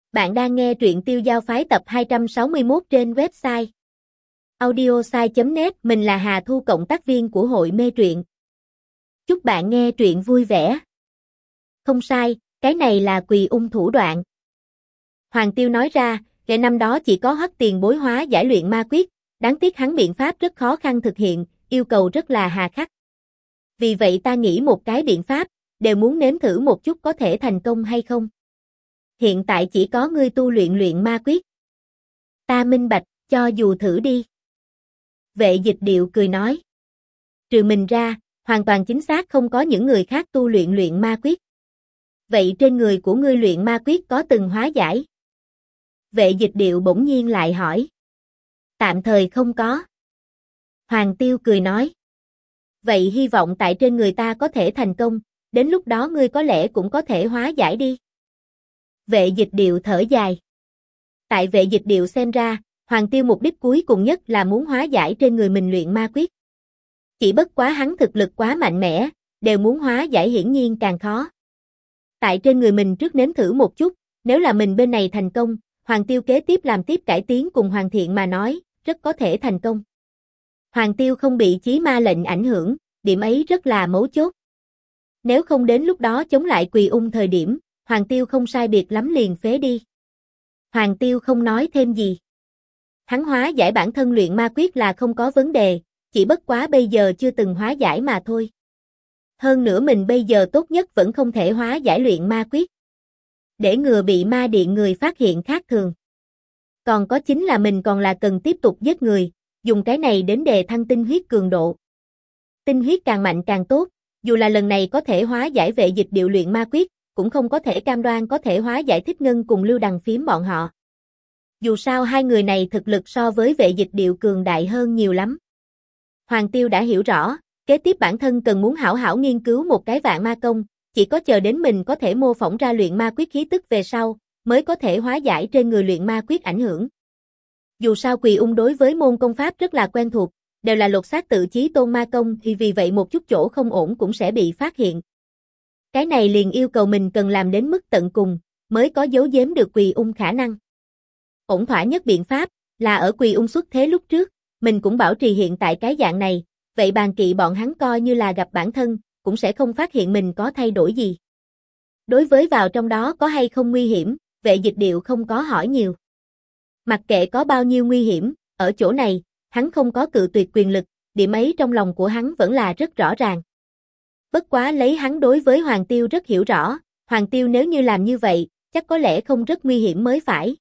Bạn đang nghe truyện Tiêu Giao Phái tập 261 trên website audiosai.net. Mình là Hà Thu, cộng tác viên của hội mê truyện. Chúc bạn nghe truyện vui vẻ. Không sai, cái này là Quỳ Ung thủ đoạn. Hoàng Tiêu nói ra, kể năm đó chỉ có Hoắc tiền bối hóa giải luyện ma quyết, đáng tiếc hắn biện pháp rất khó khăn thực hiện, yêu cầu rất là hà khắc. Vì vậy ta nghĩ một cái biện pháp, đều muốn nếm thử một chút có thể thành công hay không. Hiện tại chỉ có ngươi tu luyện ma quyết. Ta minh bạch, cho dù thử đi. Vệ Dịch Điệu cười nói. Trừ mình ra, hoàn toàn chính xác không có những người khác tu luyện ma quyết. Vậy trên người của ngươi luyện ma quyết có từng hóa giải? Vệ Dịch Điệu bỗng nhiên lại hỏi. Tạm thời không có. Hoàng Tiêu cười nói. Vậy hy vọng tại trên người ta có thể thành công, đến lúc đó ngươi có lẽ cũng có thể hóa giải đi. Vệ Dịch Điệu thở dài. Tại Vệ Dịch Điệu xem ra, Hoàng Tiêu mục đích cuối cùng nhất là muốn hóa giải trên người mình luyện ma quyết. Chỉ bất quá hắn thực lực quá mạnh mẽ, đều muốn hóa giải hiển nhiên càng khó. Tại trên người mình trước nếm thử một chút, nếu là mình bên này thành công, Hoàng Tiêu kế tiếp làm tiếp cải tiến cùng Hoàng Thiện mà nói, rất có thể thành công. Hoàng Tiêu không bị chí ma lệnh ảnh hưởng, điểm ấy rất là mấu chốt. Nếu không đến lúc đó chống lại Quỳ Ung thời điểm, Hoàng Tiêu không sai biệt lắm liền phế đi. Hoàng Tiêu không nói thêm gì. Hắn hóa giải bản thân luyện ma quyết là không có vấn đề, chỉ bất quá bây giờ chưa từng hóa giải mà thôi. Hơn nữa mình bây giờ tốt nhất vẫn không thể hóa giải luyện ma quyết. Để ngừa bị ma điện người phát hiện khác thường. Còn có chính là mình còn là cần tiếp tục giết người, dùng cái này đến đề thăng tinh huyết cường độ. Tinh huyết càng mạnh càng tốt, dù là lần này có thể hóa giải Vệ Dịch Điệu luyện ma quyết, cũng không có thể cam đoan có thể hóa giải Thích Ngân cùng Lưu Đằng Phiếm bọn họ. Dù sao hai người này thực lực so với Vệ Dịch Điệu cường đại hơn nhiều lắm. Hoàng Tiêu đã hiểu rõ, kế tiếp bản thân cần muốn hảo hảo nghiên cứu một cái vạn ma công, chỉ có chờ đến mình có thể mô phỏng ra luyện ma quyết khí tức về sau, mới có thể hóa giải trên người luyện ma quyết ảnh hưởng. Dù sao Quỳ Ung đối với môn công pháp rất là quen thuộc, đều là lột xác tự chí tôn ma công, thì vì vậy một chút chỗ không ổn cũng sẽ bị phát hiện. Cái này liền yêu cầu mình cần làm đến mức tận cùng, mới có giấu giếm được Quỳ Ung khả năng. Ổn thỏa nhất biện pháp, là ở Quỳ Ung xuất thế lúc trước, mình cũng bảo trì hiện tại cái dạng này, vậy bàn kỵ bọn hắn coi như là gặp bản thân, cũng sẽ không phát hiện mình có thay đổi gì. Đối với vào trong đó có hay không nguy hiểm, Vệ Dịch Điệu không có hỏi nhiều. Mặc kệ có bao nhiêu nguy hiểm, ở chỗ này, hắn không có cự tuyệt quyền lực, điểm ấy trong lòng của hắn vẫn là rất rõ ràng. Bất quá lấy hắn đối với Hoàng Tiêu rất hiểu rõ, Hoàng Tiêu nếu như làm như vậy, chắc có lẽ không rất nguy hiểm mới phải.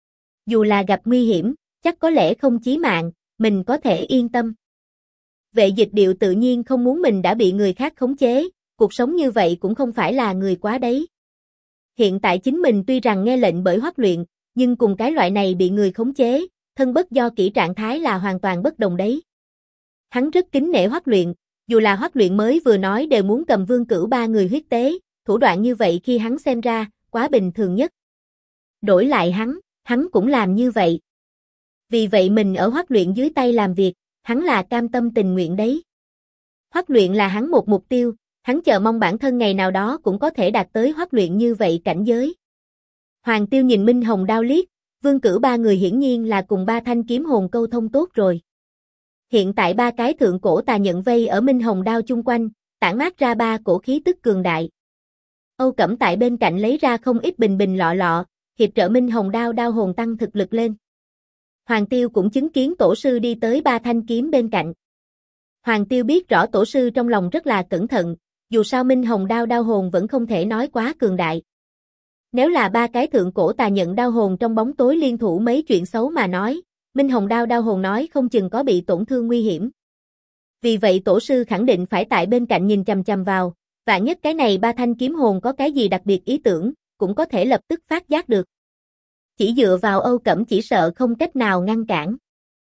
Dù là gặp nguy hiểm, chắc có lẽ không chí mạng, mình có thể yên tâm. Vệ Dịch Điệu tự nhiên không muốn mình đã bị người khác khống chế, cuộc sống như vậy cũng không phải là người quá đấy. Hiện tại chính mình tuy rằng nghe lệnh bởi Hoắc luyện, nhưng cùng cái loại này bị người khống chế, thân bất do kỹ trạng thái là hoàn toàn bất đồng đấy. Hắn rất kính nể Hoắc luyện, dù là Hoắc luyện mới vừa nói đều muốn cầm Vương Cửu ba người huyết tế, thủ đoạn như vậy khi hắn xem ra, quá bình thường nhất. Đổi lại hắn cũng làm như vậy. Vì vậy mình ở Hoắc luyện dưới tay làm việc, hắn là cam tâm tình nguyện đấy. Hoắc luyện là hắn một mục tiêu, hắn chờ mong bản thân ngày nào đó cũng có thể đạt tới Hoắc luyện như vậy cảnh giới. Hoàng Tiêu nhìn Minh Hồng Đao liếc, Vương Cửu ba người hiển nhiên là cùng ba thanh kiếm hồn câu thông tốt rồi. Hiện tại ba cái thượng cổ tà nhận vây ở Minh Hồng Đao chung quanh, tản mát ra ba cổ khí tức cường đại. Âu Cẩm tại bên cạnh lấy ra không ít bình lọ, hiệp trợ Minh Hồng Đao đao hồn tăng thực lực lên. Hoàng Tiêu cũng chứng kiến tổ sư đi tới ba thanh kiếm bên cạnh. Hoàng Tiêu biết rõ tổ sư trong lòng rất là cẩn thận, dù sao Minh Hồng Đao đao hồn vẫn không thể nói quá cường đại. Nếu là ba cái thượng cổ tà nhận đao hồn trong bóng tối liên thủ mấy chuyện xấu mà nói, Minh Hồng Đao đao hồn nói không chừng có bị tổn thương nguy hiểm. Vì vậy tổ sư khẳng định phải tại bên cạnh nhìn chằm chằm vào, vạn nhất cái này ba thanh kiếm hồn có cái gì đặc biệt ý tưởng, cũng có thể lập tức phát giác được. Chỉ dựa vào Âu Cẩm chỉ sợ không cách nào ngăn cản.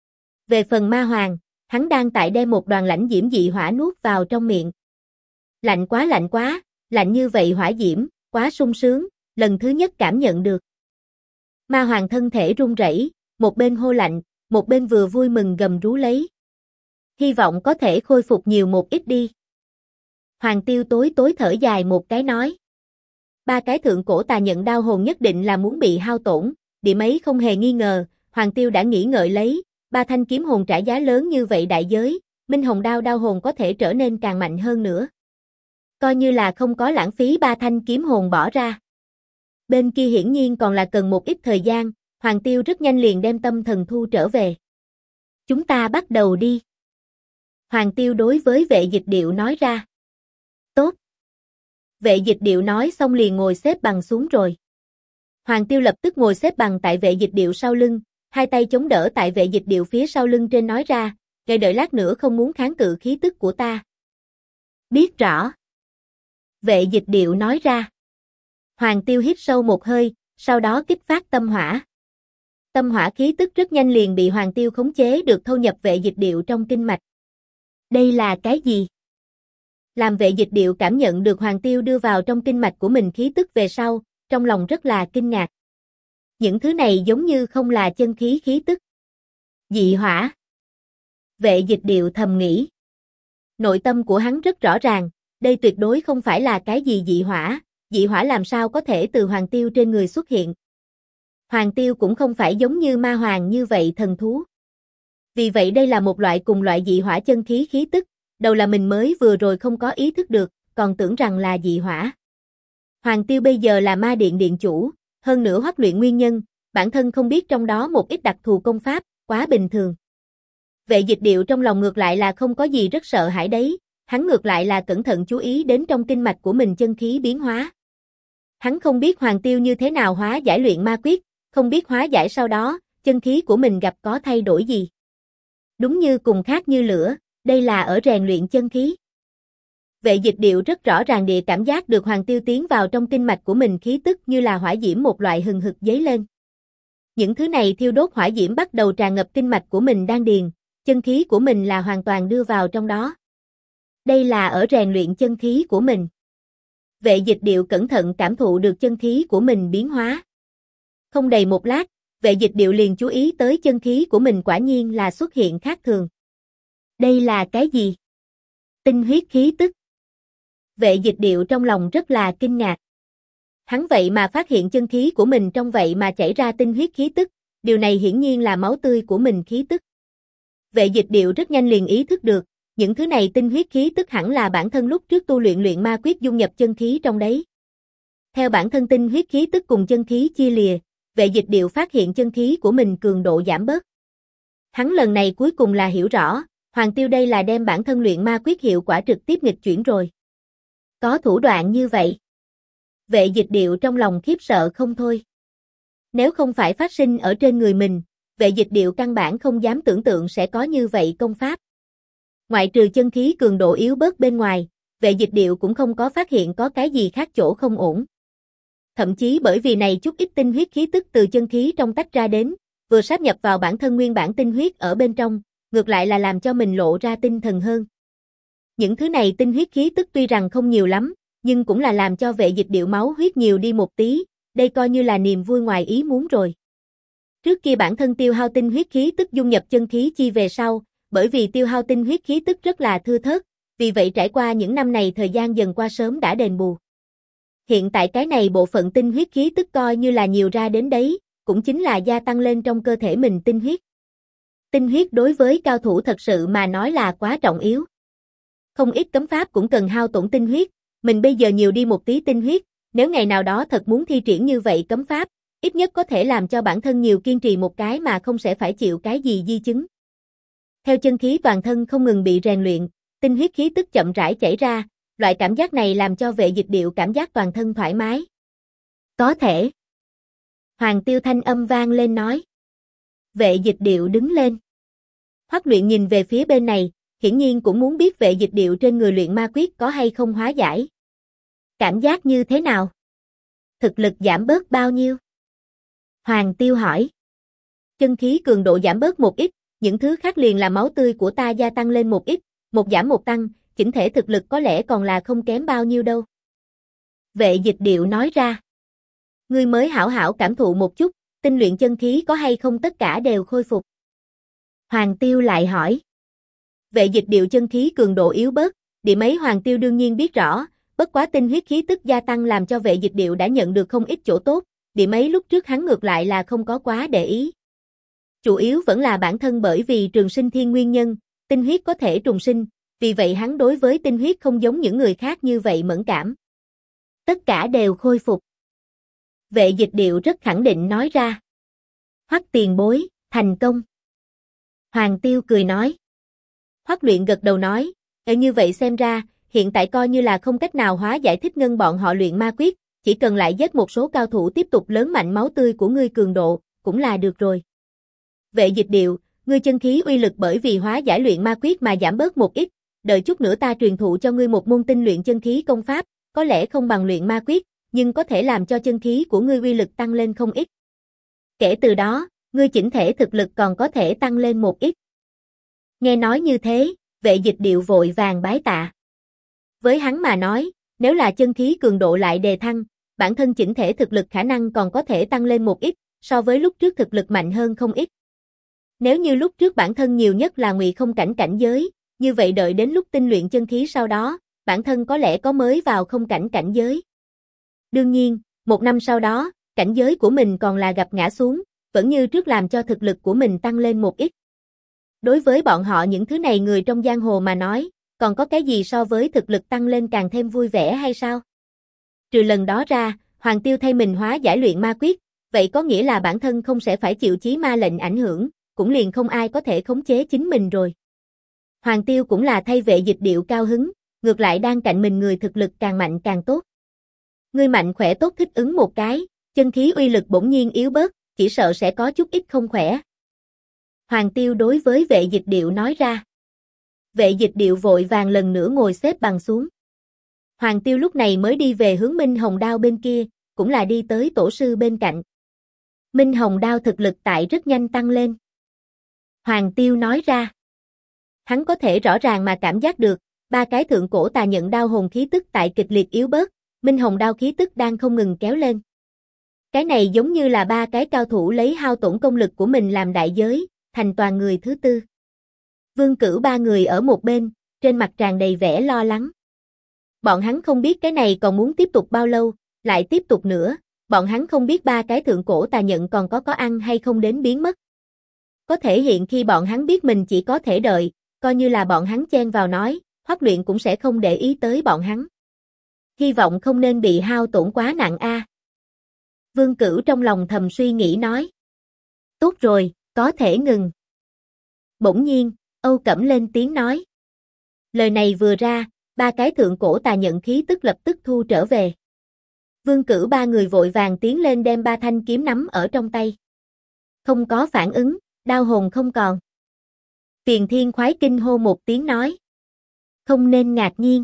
Về phần Ma Hoàng, hắn đang tại đem một đoàn lãnh diễm dị hỏa nuốt vào trong miệng. Lạnh quá, lạnh như vậy hỏa diễm, quá sung sướng, lần thứ nhất cảm nhận được. Ma Hoàng thân thể run rẩy, một bên hô lạnh, một bên vừa vui mừng gầm rú lấy. Hy vọng có thể khôi phục nhiều một ít đi. Hoàng Tiêu tối thở dài một cái nói. ba cái thượng cổ tà nhận đao hồn nhất định là muốn bị hao tổn, điểm ấy không hề nghi ngờ, Hoàng Tiêu đã nghĩ ngợi lấy, ba thanh kiếm hồn trả giá lớn như vậy đại giới, Minh Hồng đao đao hồn có thể trở nên càng mạnh hơn nữa. Coi như là không có lãng phí ba thanh kiếm hồn bỏ ra. Bên kia hiển nhiên còn là cần một ít thời gian, Hoàng Tiêu rất nhanh liền đem tâm thần thu trở về. Chúng ta bắt đầu đi. Hoàng Tiêu đối với Vệ Dịch Điệu nói ra. Tốt. Vệ Dịch Điệu nói xong liền ngồi xếp bằng xuống rồi. Hoàng Tiêu lập tức ngồi xếp bằng tại Vệ Dịch Điệu sau lưng, hai tay chống đỡ tại Vệ Dịch Điệu phía sau lưng trên nói ra, "Ngài đợi lát nữa không muốn kháng cự khí tức của ta." Biết rõ. Vệ Dịch Điệu nói ra. Hoàng Tiêu hít sâu một hơi, sau đó kích phát tâm hỏa. Tâm hỏa khí tức rất nhanh liền bị Hoàng Tiêu khống chế được thâu nhập Vệ Dịch Điệu trong kinh mạch. Đây là cái gì? Làm Vệ Dịch Điệu cảm nhận được Hoàng Tiêu đưa vào trong kinh mạch của mình khí tức về sau, trong lòng rất là kinh ngạc. Những thứ này giống như không là chân khí khí tức. Dị hỏa. Vệ Dịch Điệu thầm nghĩ. Nội tâm của hắn rất rõ ràng, đây tuyệt đối không phải là cái gì dị hỏa làm sao có thể từ Hoàng Tiêu trên người xuất hiện. Hoàng Tiêu cũng không phải giống như ma hoàng như vậy thần thú. Vì vậy đây là một loại cùng loại dị hỏa chân khí khí tức, đầu là mình mới vừa rồi không có ý thức được, còn tưởng rằng là dị hỏa. Hoàng Tiêu bây giờ là ma điện điện chủ, hơn nữa huấn luyện nguyên nhân, bản thân không biết trong đó một ít đặc thù công pháp, quá bình thường. Vệ Dịch Điệu trong lòng ngược lại là không có gì rất sợ hãi đấy, hắn ngược lại là cẩn thận chú ý đến trong kinh mạch của mình chân khí biến hóa. Hắn không biết Hoàng Tiêu như thế nào hóa giải luyện ma quyết, không biết hóa giải sau đó, chân khí của mình gặp có thay đổi gì. Đúng như cùng khác như lửa, đây là ở rèn luyện chân khí. Vệ Dịch Điệu rất rõ ràng địa cảm giác được Hoàng Tiêu tiến vào trong kinh mạch của mình khí tức như là hỏa diễm một loại hừng hực dấy lên. Những thứ này thiêu đốt hỏa diễm bắt đầu tràn ngập kinh mạch của mình đan điền, chân khí của mình là hoàn toàn đưa vào trong đó. Đây là ở rèn luyện chân khí của mình. Vệ Dịch Điệu cẩn thận cảm thụ được chân khí của mình biến hóa. Không đầy một lát, Vệ Dịch Điệu liền chú ý tới chân khí của mình quả nhiên là xuất hiện khác thường. Đây là cái gì? Tinh huyết khí tức. Vệ Dịch Điệu trong lòng rất là kinh ngạc. Hắn vậy mà phát hiện chân khí của mình trong vậy mà chảy ra tinh huyết khí tức, điều này hiển nhiên là máu tươi của mình khí tức. Vệ Dịch Điệu rất nhanh liền ý thức được, những thứ này tinh huyết khí tức hẳn là bản thân lúc trước tu luyện luyện ma quyết dung nhập chân khí trong đấy. Theo bản thân tinh huyết khí tức cùng chân khí chia lìa, Vệ Dịch Điệu phát hiện chân khí của mình cường độ giảm bớt. Hắn lần này cuối cùng là hiểu rõ, Hoàng Tiêu đây là đem bản thân luyện ma quyết hiệu quả trực tiếp nghịch chuyển rồi. Có thủ đoạn như vậy. Vệ Dịch Điệu trong lòng khiếp sợ không thôi. Nếu không phải phát sinh ở trên người mình, Vệ Dịch Điệu căn bản không dám tưởng tượng sẽ có như vậy công pháp. Ngoại trừ chân khí cường độ yếu bớt bên ngoài, Vệ Dịch Điệu cũng không có phát hiện có cái gì khác chỗ không ổn. Thậm chí bởi vì này chút ít tinh huyết khí tức từ chân khí trong tách ra đến, vừa sáp nhập vào bản thân nguyên bản tinh huyết ở bên trong, ngược lại là làm cho mình lộ ra tinh thần hơn. Những thứ này tinh huyết khí tức tuy rằng không nhiều lắm, nhưng cũng là làm cho Vệ Dịch Điệu máu huyết nhiều đi một tí, đây coi như là niềm vui ngoài ý muốn rồi. Trước kia bản thân tiêu hao tinh huyết khí tức dung nhập chân khí chi về sau, bởi vì tiêu hao tinh huyết khí tức rất là thưa thớt, vì vậy trải qua những năm này thời gian dần qua sớm đã đền bù. Hiện tại cái này bộ phận tinh huyết khí tức coi như là nhiều ra đến đấy, cũng chính là gia tăng lên trong cơ thể mình tinh huyết. Tinh huyết đối với cao thủ thật sự mà nói là quá trọng yếu. Không ít cấm pháp cũng cần hao tổn tinh huyết, mình bây giờ nhiều đi một tí tinh huyết, nếu ngày nào đó thật muốn thi triển như vậy cấm pháp, ít nhất có thể làm cho bản thân nhiều kiên trì một cái mà không sẽ phải chịu cái gì di chứng. Theo chân khí toàn thân không ngừng bị rèn luyện, tinh huyết khí tức chậm rãi chảy ra, loại cảm giác này làm cho Vệ Dịch Điệu cảm giác toàn thân thoải mái. Có thể. Hoàng Tiêu thanh âm vang lên nói. Vệ Dịch Điệu đứng lên. Hoắc Luyện nhìn về phía bên này, hiển nhiên cũng muốn biết Vệ Dịch Điệu trên người luyện ma quyết có hay không hóa giải. Cảm giác như thế nào? Thực lực giảm bớt bao nhiêu? Hoàng Tiêu hỏi. Chân khí cường độ giảm bớt một ít, những thứ khác liền là máu tươi của ta gia tăng lên một ít, một giảm một tăng, chỉnh thể thực lực có lẽ còn là không kém bao nhiêu đâu. Vệ Dịch Điệu nói ra. Ngươi mới hảo hảo cảm thụ một chút, tinh luyện chân khí có hay không tất cả đều khôi phục. Hoàng Tiêu lại hỏi. Vệ Dịch Điệu chân khí cường độ yếu bớt, điểm ấy Hoàng Tiêu đương nhiên biết rõ, Bất quá tinh huyết khí tức gia tăng làm cho Vệ Dịch Điệu đã nhận được không ít chỗ tốt, điểm ấy lúc trước hắn ngược lại là không có quá để ý. Chủ yếu vẫn là bản thân bởi vì trường sinh thiên nguyên nhân, tinh huyết có thể trùng sinh, vì vậy hắn đối với tinh huyết không giống những người khác như vậy mẫn cảm. Tất cả đều khôi phục. Vệ Dịch Điệu rất khẳng định nói ra. Hoắc tiền bối, thành công. Hoàng Tiêu cười nói. Hoắc Luyện gật đầu nói, như vậy xem ra, hiện tại coi như là không cách nào hóa giải thích ngân bọn họ luyện ma quyết, chỉ cần lại giết một số cao thủ tiếp tục lớn mạnh máu tươi của ngươi cường độ, cũng là được rồi. Vệ Dịch Điệu, ngươi chân khí uy lực bởi vì hóa giải luyện ma quyết mà giảm bớt một ít, đợi chút nữa ta truyền thụ cho ngươi một môn tinh luyện chân khí công pháp, có lẽ không bằng luyện ma quyết, nhưng có thể làm cho chân khí của ngươi uy lực tăng lên không ít. Kể từ đó, ngươi chỉnh thể thực lực còn có thể tăng lên một ít. Nghe nói như thế, Vệ Dịch Điệu vội vàng bái tạ. Với hắn mà nói, nếu là chân khí cường độ lại đề thăng, bản thân chỉnh thể thực lực khả năng còn có thể tăng lên một ít, so với lúc trước thực lực mạnh hơn không ít. Nếu như lúc trước bản thân nhiều nhất là ngụy không cảnh cảnh giới, như vậy đợi đến lúc tinh luyện chân khí sau đó, bản thân có lẽ có mới vào không cảnh cảnh giới. Đương nhiên, một năm sau đó, cảnh giới của mình còn là gặp ngã xuống, vẫn như trước làm cho thực lực của mình tăng lên một ít. Đối với bọn họ những thứ này người trong giang hồ mà nói, còn có cái gì so với thực lực tăng lên càng thêm vui vẻ hay sao? Trừ lần đó ra, Hoàng Tiêu thay mình hóa giải luyện ma quyết, vậy có nghĩa là bản thân không sẽ phải chịu chí ma lệnh ảnh hưởng, cũng liền không ai có thể khống chế chính mình rồi. Hoàng Tiêu cũng là thay Vệ Dịch Điệu cao hứng, ngược lại đang cạnh mình người thực lực càng mạnh càng tốt. Ngươi mạnh khỏe tốt thích ứng một cái, chân khí uy lực bỗng nhiên yếu bớt, chỉ sợ sẽ có chút ít không khỏe. Hoàng Tiêu đối với Vệ Dịch Điệu nói ra. Vệ Dịch Điệu vội vàng lần nữa ngồi xếp bằng xuống. Hoàng Tiêu lúc này mới đi về hướng Minh Hồng Đao bên kia, cũng là đi tới tổ sư bên cạnh. Minh Hồng Đao thực lực tại rất nhanh tăng lên. Hoàng Tiêu nói ra. Hắn có thể rõ ràng mà cảm giác được, ba cái thượng cổ tà nhận đao hồn khí tức tại kịch liệt yếu bớt, Minh Hồng Đao khí tức đang không ngừng kéo lên. Cái này giống như là ba cái cao thủ lấy hao tổn công lực của mình làm đại giới, thành toàn người thứ tư. Vương Cửu ba người ở một bên, trên mặt tràn đầy vẻ lo lắng. Bọn hắn không biết cái này còn muốn tiếp tục bao lâu, lại tiếp tục nữa, bọn hắn không biết ba cái thượng cổ tà nhận còn có ăn hay không đến biến mất. Có thể hiện khi bọn hắn biết mình chỉ có thể đợi, coi như là bọn hắn chen vào nói, Hoắc Luyện cũng sẽ không để ý tới bọn hắn. Hy vọng không nên bị hao tổn quá nặng a. Vương Cửu trong lòng thầm suy nghĩ nói. Tốt rồi, có thể ngừng. Bỗng nhiên, Âu Cẩm lên tiếng nói. Lời này vừa ra, ba cái thượng cổ tà nhận khí tức lập tức thu trở về. Vương Cửu ba người vội vàng tiến lên đem ba thanh kiếm nắm ở trong tay. Không có phản ứng, đao hồn không còn. Tiền Thiên khoái kinh hô một tiếng nói. Không nên ngạc nhiên.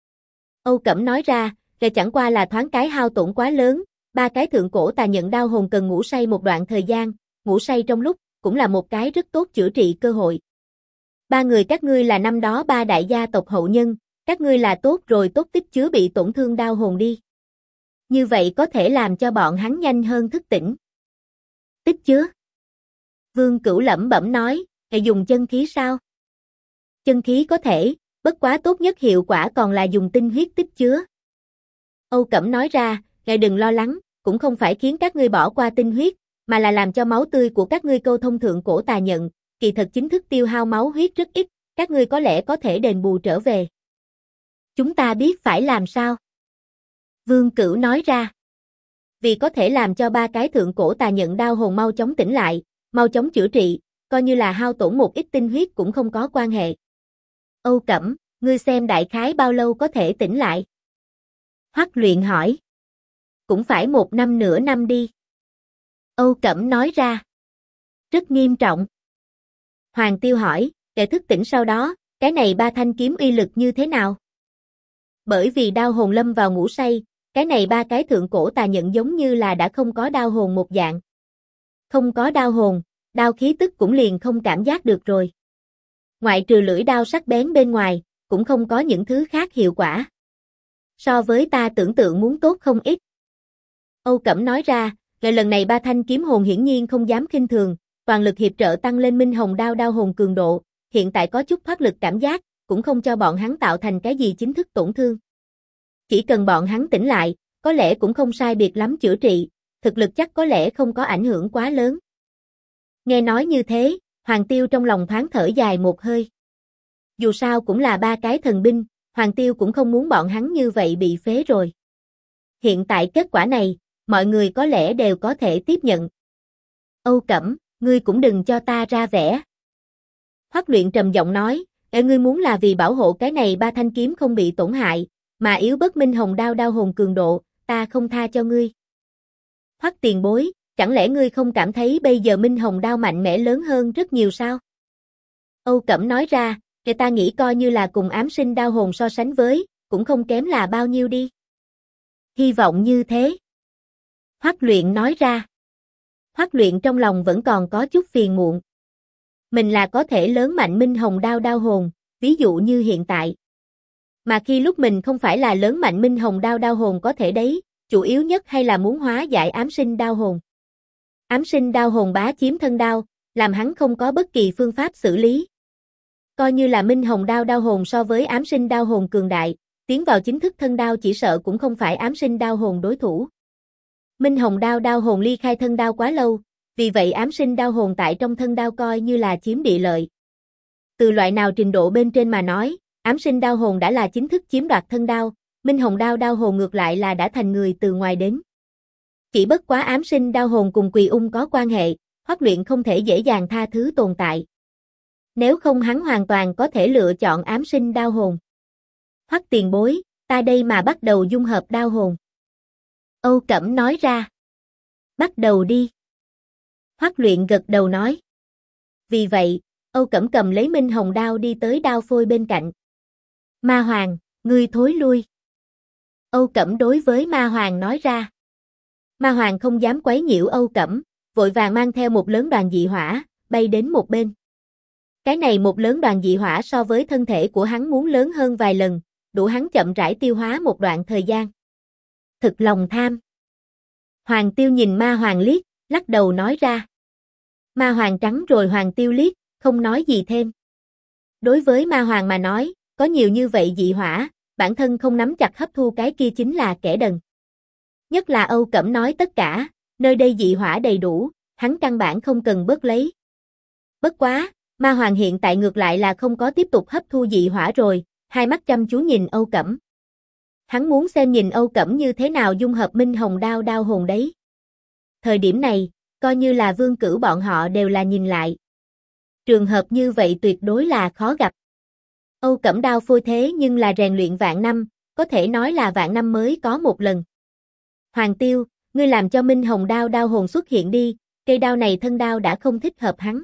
Âu Cẩm nói ra, kể chẳng qua là thoáng cái hao tổn quá lớn, ba cái thượng cổ tà nhận đao hồn cần ngủ say một đoạn thời gian, ngủ say trong lúc, cũng là một cái rất tốt chữa trị cơ hội. Ba người các ngươi là năm đó ba đại gia tộc hậu nhân, các ngươi là tốt rồi tốt tích chứa bị tổn thương đao hồn đi. Như vậy có thể làm cho bọn hắn nhanh hơn thức tỉnh. Tích chứa. Vương Cửu lẩm bẩm nói, dùng chân khí sao? Chân khí có thể, bất quá tốt nhất hiệu quả còn là dùng tinh huyết tích chứa. Âu Cẩm nói ra, ngài đừng lo lắng, cũng không phải khiến các ngươi bỏ qua tinh huyết, mà là làm cho máu tươi của các ngươi câu thông thượng cổ tà nhận, kỳ thật chính thức tiêu hao máu huyết rất ít, các ngươi có lẽ có thể đền bù trở về. Chúng ta biết phải làm sao? Vương Cửu nói ra. Vì có thể làm cho ba cái thượng cổ tà nhận đao hồn mau chóng tỉnh lại, mau chóng chữa trị, coi như là hao tổn một ít tinh huyết cũng không có quan hệ. Âu Cẩm, ngươi xem đại khái bao lâu có thể tỉnh lại? Hoắc Luyện hỏi. Cũng phải 1 năm nửa năm đi. Âu Cẩm nói ra. Rất nghiêm trọng. Hoàng Tiêu hỏi, để thức tỉnh sau đó, cái này ba thanh kiếm uy lực như thế nào? Bởi vì đao hồn lâm vào ngủ say, cái này ba cái thượng cổ tà nhận giống như là đã không có đao hồn một dạng. Không có đao hồn, đao khí tức cũng liền không cảm giác được rồi. Ngoại trừ lưỡi đao sắc bén bên ngoài, cũng không có những thứ khác hiệu quả. So với ta tưởng tượng muốn tốt không ít. Âu Cẩm nói ra, lần này ba thanh kiếm hồn hiển nhiên không dám khinh thường, toàn lực hiệp trợ tăng lên Minh Hồng Đao đao hồn cường độ, hiện tại có chút thoát lực cảm giác, cũng không cho bọn hắn tạo thành cái gì chính thức tổn thương. Chỉ cần bọn hắn tỉnh lại, có lẽ cũng không sai biệt lắm chữa trị, thực lực chắc có lẽ không có ảnh hưởng quá lớn. Nghe nói như thế, Hoàng Tiêu trong lòng thoáng thở dài một hơi. Dù sao cũng là 3 cái thần binh, Hoàng Tiêu cũng không muốn bọn hắn như vậy bị phế rồi. Hiện tại kết quả này, mọi người có lẽ đều có thể tiếp nhận. Âu Cẩm, ngươi cũng đừng cho ta ra vẻ. Hoắc Luyện trầm giọng nói, ngươi muốn là vì bảo hộ cái này 3 thanh kiếm không bị tổn hại, mà yếu bớt Minh Hồng đao đao hồn cường độ, ta không tha cho ngươi. Hoắc tiền bối, chẳng lẽ ngươi không cảm thấy bây giờ Minh Hồng đao mạnh mẽ lớn hơn rất nhiều sao? Âu Cẩm nói ra, người ta nghĩ coi như là cùng ám sinh đao hồn so sánh với, cũng không kém là bao nhiêu đi. Hy vọng như thế. Hoắc Luyện nói ra. Hoắc Luyện trong lòng vẫn còn có chút phiền muộn. Mình là có thể lớn mạnh Minh Hồng đao đao hồn, ví dụ như hiện tại. Mà khi lúc mình không phải là lớn mạnh Minh Hồng đao đao hồn có thể đấy, chủ yếu nhất hay là muốn hóa giải ám sinh đao hồn. Ám sinh đao hồn bá chiếm thân đao, làm hắn không có bất kỳ phương pháp xử lý. Coi như là Minh Hồng đao đao hồn so với ám sinh đao hồn cường đại, tiến vào chính thức thân đao chỉ sợ cũng không phải ám sinh đao hồn đối thủ. Minh Hồng đao đao hồn ly khai thân đao quá lâu, vì vậy ám sinh đao hồn tại trong thân đao coi như là chiếm địa lợi. Từ loại nào trình độ bên trên mà nói, ám sinh đao hồn đã là chính thức chiếm đoạt thân đao, Minh Hồng đao đao hồn ngược lại là đã thành người từ ngoài đến. Chỉ bất quá ám sinh đao hồn cùng Quỳ Ung có quan hệ, Hoắc Luyện không thể dễ dàng tha thứ tồn tại. Nếu không hắn hoàn toàn có thể lựa chọn ám sinh đao hồn. Hoắc tiền bối, ta đây mà bắt đầu dung hợp đao hồn. Âu Cẩm nói ra. Bắt đầu đi. Hoắc Luyện gật đầu nói. Vì vậy, Âu Cẩm cầm lấy Minh Hồng đao đi tới đao phôi bên cạnh. Ma Hoàng, ngươi thối lui. Âu Cẩm đối với Ma Hoàng nói ra. Ma Hoàng không dám quấy nhiễu Âu Cẩm, vội vàng mang theo một lớn đoàn dị hỏa, bay đến một bên. Cái này một lớn đoàn dị hỏa so với thân thể của hắn muốn lớn hơn vài lần, đủ hắn chậm rãi tiêu hóa một đoạn thời gian. Thực lòng tham. Hoàng Tiêu nhìn Ma Hoàng liếc, lắc đầu nói ra. Ma Hoàng trắng rồi Hoàng Tiêu liếc, không nói gì thêm. Đối với Ma Hoàng mà nói, có nhiều như vậy dị hỏa, bản thân không nắm chặt hấp thu cái kia chính là kẻ đần. Nhất là Âu Cẩm nói tất cả, nơi đây dị hỏa đầy đủ, hắn căn bản không cần bớt lấy. Bất quá, Ma Hoàng hiện tại ngược lại là không có tiếp tục hấp thu dị hỏa rồi, hai mắt chăm chú nhìn Âu Cẩm. Hắn muốn xem nhìn Âu Cẩm như thế nào dung hợp Minh Hồng đao đao hồn đấy. Thời điểm này, coi như là Vương Cửu bọn họ đều là nhìn lại. Trường hợp như vậy tuyệt đối là khó gặp. Âu Cẩm đao phôi thế nhưng là rèn luyện vạn năm, có thể nói là vạn năm mới có một lần. Hoàng Tiêu, ngươi làm cho Minh Hồng đao đao hồn xuất hiện đi, cây đao này thân đao đã không thích hợp hắn.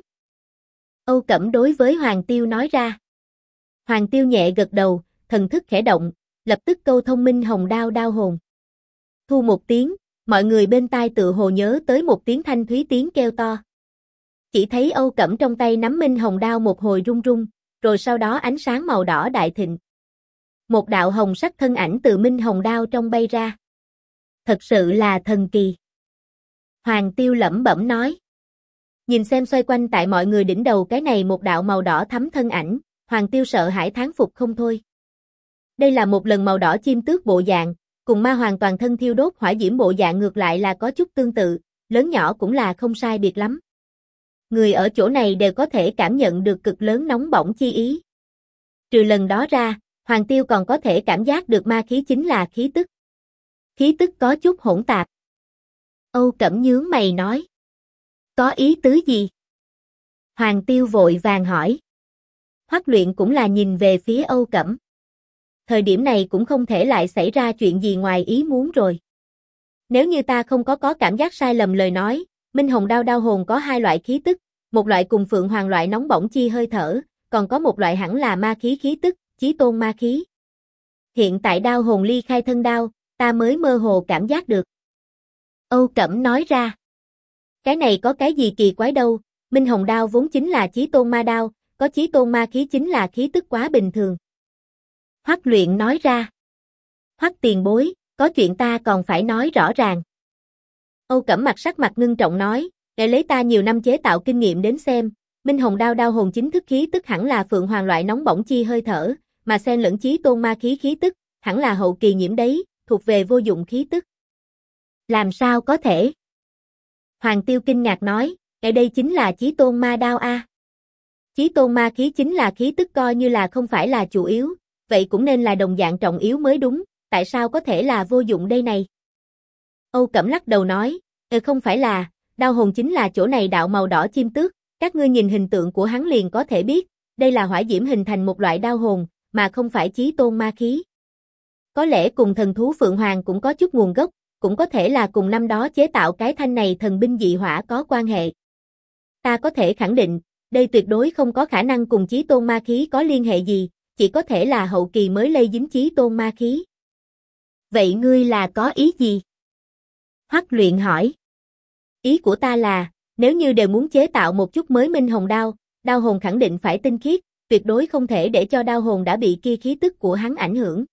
Âu Cẩm đối với Hoàng Tiêu nói ra. Hoàng Tiêu nhẹ gật đầu, thần thức khẽ động, lập tức câu thông Minh Hồng đao đao hồn. Thu một tiếng, mọi người bên tai tự hồ nhớ tới một tiếng thanh thúy tiếng kêu to. Chỉ thấy Âu Cẩm trong tay nắm Minh Hồng đao một hồi rung rung, rồi sau đó ánh sáng màu đỏ đại thịnh. Một đạo hồng sắc thân ảnh từ Minh Hồng đao trong bay ra. Thật sự là thần kỳ. Hoàng Tiêu lẩm bẩm nói. Nhìn xem xoay quanh tại mọi người đỉnh đầu cái này một đạo màu đỏ thắm thân ảnh, Hoàng Tiêu sợ hãi thán phục không thôi. Đây là một lần màu đỏ chim tước bộ dạng, cùng Ma Hoàng toàn thân thiêu đốt hỏa diễm bộ dạng ngược lại là có chút tương tự, lớn nhỏ cũng là không sai biệt lắm. Người ở chỗ này đều có thể cảm nhận được cực lớn nóng bỏng chi ý. Trừ lần đó ra, Hoàng Tiêu còn có thể cảm giác được ma khí chính là khí tức. Khí tức có chút hỗn tạp. Âu Cẩm nhướng mày nói. Có ý tứ gì? Hoàng Tiêu vội vàng hỏi. Hoắc Luyện cũng là nhìn về phía Âu Cẩm. Thời điểm này cũng không thể lại xảy ra chuyện gì ngoài ý muốn rồi. Nếu như ta không có cảm giác sai lầm lời nói, Minh Hồng đao đao hồn có hai loại khí tức, một loại cùng Phượng Hoàng loại nóng bỏng chi hơi thở, còn có một loại hẳn là ma khí khí tức, chí tôn ma khí. Hiện tại đao hồn ly khai thân đao, ta mới mơ hồ cảm giác được. Âu Cẩm nói ra. Cái này có cái gì kỳ quái đâu, Minh Hồng đao vốn chính là chí tôn ma đao, có chí tôn ma khí chính là khí tức quá bình thường. Hoắc Luyện nói ra. Hoắc tiền bối, có chuyện ta còn phải nói rõ ràng. Âu Cẩm sắc mặt ngưng trọng nói, để lấy ta nhiều năm chế tạo kinh nghiệm đến xem, Minh Hồng đao đao hồn chính thức khí tức hẳn là Phượng Hoàng loại nóng bỏng chi hơi thở, mà xen lẫn chí tôn ma khí khí tức, hẳn là hậu kỳ nhiễm đấy, thuộc về vô dụng khí tức. Làm sao có thể? Hoàng Tiêu kinh ngạc nói, ở đây chính là Chí Tôn ma đao a. Chí Tôn ma khí chính là khí tức coi như là không phải là chủ yếu, vậy cũng nên là đồng dạng trọng yếu mới đúng, tại sao có thể là vô dụng đây này? Âu Cẩm lắc đầu nói, không phải là, đao hồn chính là chỗ này đạo màu đỏ chim tước, các ngươi nhìn hình tượng của hắn liền có thể biết, đây là hỏa diễm hình thành một loại đao hồn, mà không phải Chí Tôn ma khí. Có lẽ cùng thần thú Phượng Hoàng cũng có chút nguồn gốc, cũng có thể là cùng năm đó chế tạo cái thanh này thần binh dị hỏa có quan hệ. Ta có thể khẳng định, đây tuyệt đối không có khả năng cùng Chí Tôn ma khí có liên hệ gì, chỉ có thể là hậu kỳ mới lây dính Chí Tôn ma khí. Vậy ngươi là có ý gì? Hoắc Luyện hỏi. Ý của ta là, nếu như đều muốn chế tạo một chút mới minh hồng đao, đao hồn khẳng định phải tinh khiết, tuyệt đối không thể để cho đao hồn đã bị kia khí tức của hắn ảnh hưởng.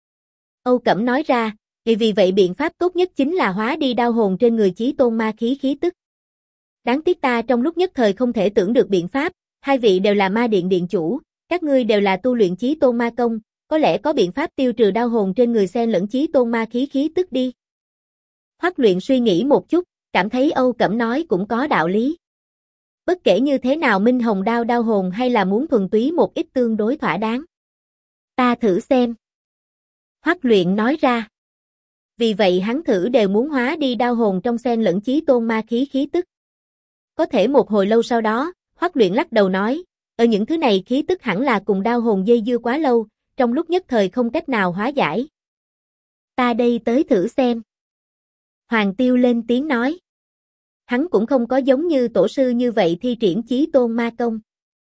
Âu Cẩm nói ra, vì vậy biện pháp tốt nhất chính là hóa đi đao hồn trên người Chí Tôn ma khí khí tức. Đáng tiếc ta trong lúc nhất thời không thể tưởng được biện pháp, hai vị đều là ma điện điện chủ, các ngươi đều là tu luyện Chí Tôn ma công, có lẽ có biện pháp tiêu trừ đao hồn trên người xen lẫn Chí Tôn ma khí khí tức đi. Hoắc Luyện suy nghĩ một chút, cảm thấy Âu Cẩm nói cũng có đạo lý. Bất kể như thế nào minh hồng đao đao hồn hay là muốn thuần túy một ít tương đối thỏa đáng. Ta thử xem. Hoắc Luyện nói ra. Vì vậy hắn thử đều muốn hóa đi đao hồn trong xen lẫn Chí Tôn ma khí khí tức. Có thể một hồi lâu sau đó, Hoắc Luyện lắc đầu nói, ở những thứ này khí tức hẳn là cùng đao hồn dây dưa quá lâu, trong lúc nhất thời không cách nào hóa giải. Ta đây tới thử xem. Hoàng Tiêu lên tiếng nói. Hắn cũng không có giống như tổ sư như vậy thi triển Chí Tôn ma công.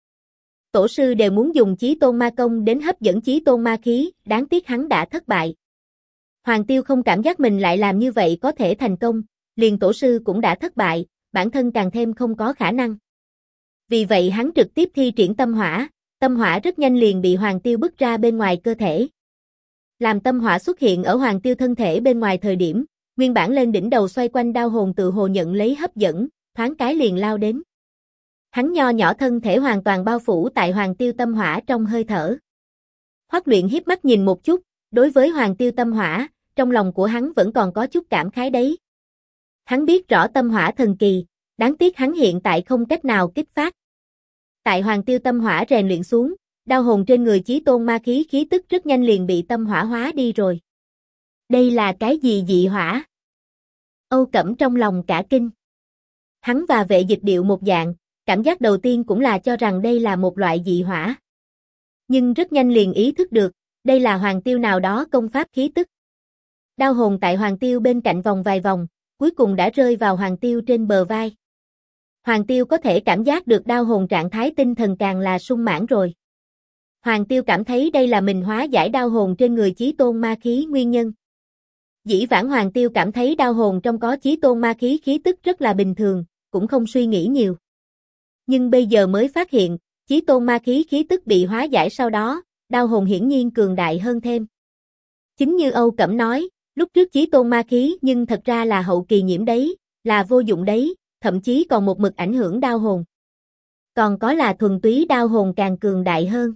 Tổ sư đều muốn dùng Chí Tôn ma công đến hấp dẫn Chí Tôn ma khí, đáng tiếc hắn đã thất bại. Hoàng Tiêu không cảm giác mình lại làm như vậy có thể thành công, liền tổ sư cũng đã thất bại, bản thân càng thêm không có khả năng. Vì vậy hắn trực tiếp thi triển tâm hỏa rất nhanh liền bị Hoàng Tiêu bức ra bên ngoài cơ thể. Làm tâm hỏa xuất hiện ở Hoàng Tiêu thân thể bên ngoài thời điểm, nguyên bản lên đỉnh đầu xoay quanh đao hồn tự hồ nhận lấy hấp dẫn, thoáng cái liền lao đến. Hắn nho nhỏ thân thể hoàn toàn bao phủ tại Hoàng Tiêu tâm hỏa trong hơi thở. Hoắc Luyện hiếp mắt nhìn một chút, đối với Hoàng Tiêu tâm hỏa, trong lòng của hắn vẫn còn có chút cảm khái đấy. Hắn biết rõ tâm hỏa thần kỳ, đáng tiếc hắn hiện tại không cách nào kích phát. Tại Hoàng Tiêu tâm hỏa rèn luyện xuống, đao hồn trên người Chí Tôn ma khí khí tức rất nhanh liền bị tâm hỏa hóa đi rồi. Đây là cái gì dị hỏa? Âu Cẩm trong lòng cả kinh. Hắn và Vệ Dịch Điệu một dạng, cảm giác đầu tiên cũng là cho rằng đây là một loại dị hỏa. Nhưng rất nhanh liền ý thức được, đây là Hoàng Tiêu nào đó công pháp khí tức. Đao hồn tại Hoàng Tiêu bên cạnh vòng vài vòng, cuối cùng đã rơi vào Hoàng Tiêu trên bờ vai. Hoàng Tiêu có thể cảm giác được đao hồn trạng thái tinh thần càng là sung mãn rồi. Hoàng Tiêu cảm thấy đây là mình hóa giải đao hồn trên người Chí Tôn ma khí nguyên nhân. Dĩ vãng Hoàng Tiêu cảm thấy đao hồn trong có Chí Tôn ma khí khí tức rất là bình thường, cũng không suy nghĩ nhiều. Nhưng bây giờ mới phát hiện, Chí Tôn ma khí khí tức bị hóa giải sau đó, đao hồn hiển nhiên cường đại hơn thêm. Chính như Âu Cẩm nói, lúc trước Chí Tôn ma khí nhưng thật ra là hậu kỳ nhiễm đấy, là vô dụng đấy, thậm chí còn một mực ảnh hưởng đao hồn. Còn có là thuần túy đao hồn càng cường đại hơn.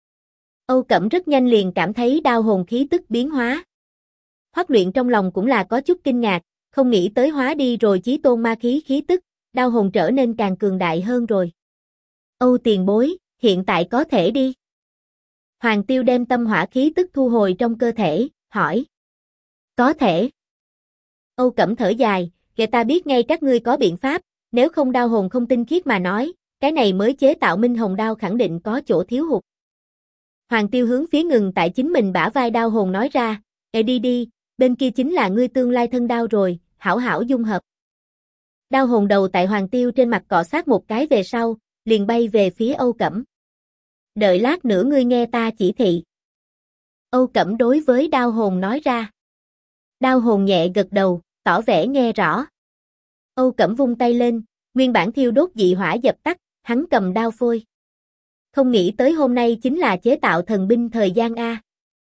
Âu Cẩm rất nhanh liền cảm thấy đao hồn khí tức biến hóa. Hoắc Luyện trong lòng cũng là có chút kinh ngạc, không nghĩ tới hóa đi rồi Chí Tôn ma khí khí tức, đao hồn trở nên càng cường đại hơn rồi. Âu tiền bối, hiện tại có thể đi. Hoàng Tiêu đem tâm hỏa khí tức thu hồi trong cơ thể, hỏi. Có thể. Âu Cẩm thở dài, kể ta biết ngay các ngươi có biện pháp, nếu không đao hồn không tinh khiết mà nói, cái này mới chế tạo minh hồng đao khẳng định có chỗ thiếu hụt. Hoàng Tiêu hướng phía ngừng tại chính mình bả vai đao hồn nói ra, đi đi, bên kia chính là ngươi tương lai thân đao rồi, hảo hảo dung hợp. Đao hồn đầu tại Hoàng Tiêu trên mặt cọ sát một cái về sau, liền bay về phía Âu Cẩm. Đợi lát nữa ngươi nghe ta chỉ thị. Âu Cẩm đối với đao hồn nói ra. Đao hồn nhẹ gật đầu, tỏ vẻ nghe rõ. Âu Cẩm vung tay lên, nguyên bản thiêu đốt dị hỏa dập tắt, hắn cầm đao phôi. Không nghĩ tới hôm nay chính là chế tạo thần binh thời gian A.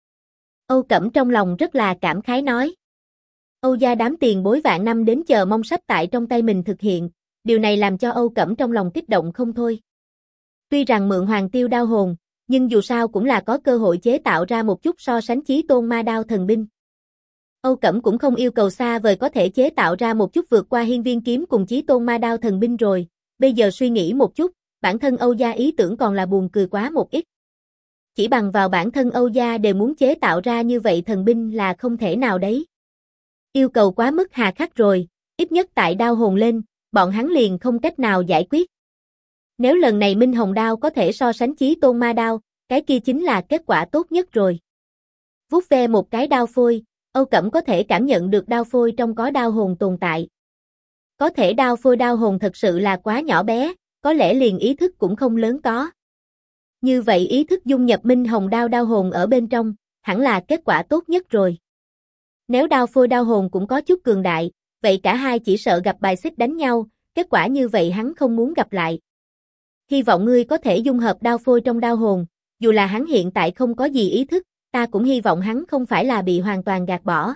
Âu Cẩm trong lòng rất là cảm khái nói. Âu gia đám tiền bối vạn năm đến chờ mong sắp tại trong tay mình thực hiện, điều này làm cho Âu Cẩm trong lòng kích động không thôi. Tuy rằng mượn Hoàng Tiêu đao hồn, nhưng dù sao cũng là có cơ hội chế tạo ra một chút so sánh chí tôn ma đao thần binh. Âu Cẩm cũng không yêu cầu xa vời có thể chế tạo ra một chút vượt qua hiên viên kiếm cùng chí tôn ma đao thần binh rồi, bây giờ suy nghĩ một chút, bản thân Âu gia ý tưởng còn là buồn cười quá một ít. Chỉ bằng vào bản thân Âu gia đều muốn chế tạo ra như vậy thần binh là không thể nào đấy. Yêu cầu quá mức hà khắc rồi, ít nhất tại đao hồn lên, bọn hắn liền không cách nào giải quyết. Nếu lần này Minh Hồng đao có thể so sánh chí tôn ma đao, cái kia chính là kết quả tốt nhất rồi. Vuốt ve một cái đao phôi, Âu Cẩm có thể cảm nhận được đao phôi trong có đao hồn tồn tại. Có thể đao phôi đao hồn thật sự là quá nhỏ bé, có lẽ liền ý thức cũng không lớn có. Như vậy ý thức dung nhập Minh Hồng đao đao hồn ở bên trong, hẳn là kết quả tốt nhất rồi. Nếu đao phôi đao hồn cũng có chút cường đại, vậy cả hai chỉ sợ gặp bài xích đánh nhau, kết quả như vậy hắn không muốn gặp lại. Hy vọng ngươi có thể dung hợp đao phôi trong đao hồn, dù là hắn hiện tại không có gì ý thức, ta cũng hy vọng hắn không phải là bị hoàn toàn gạt bỏ.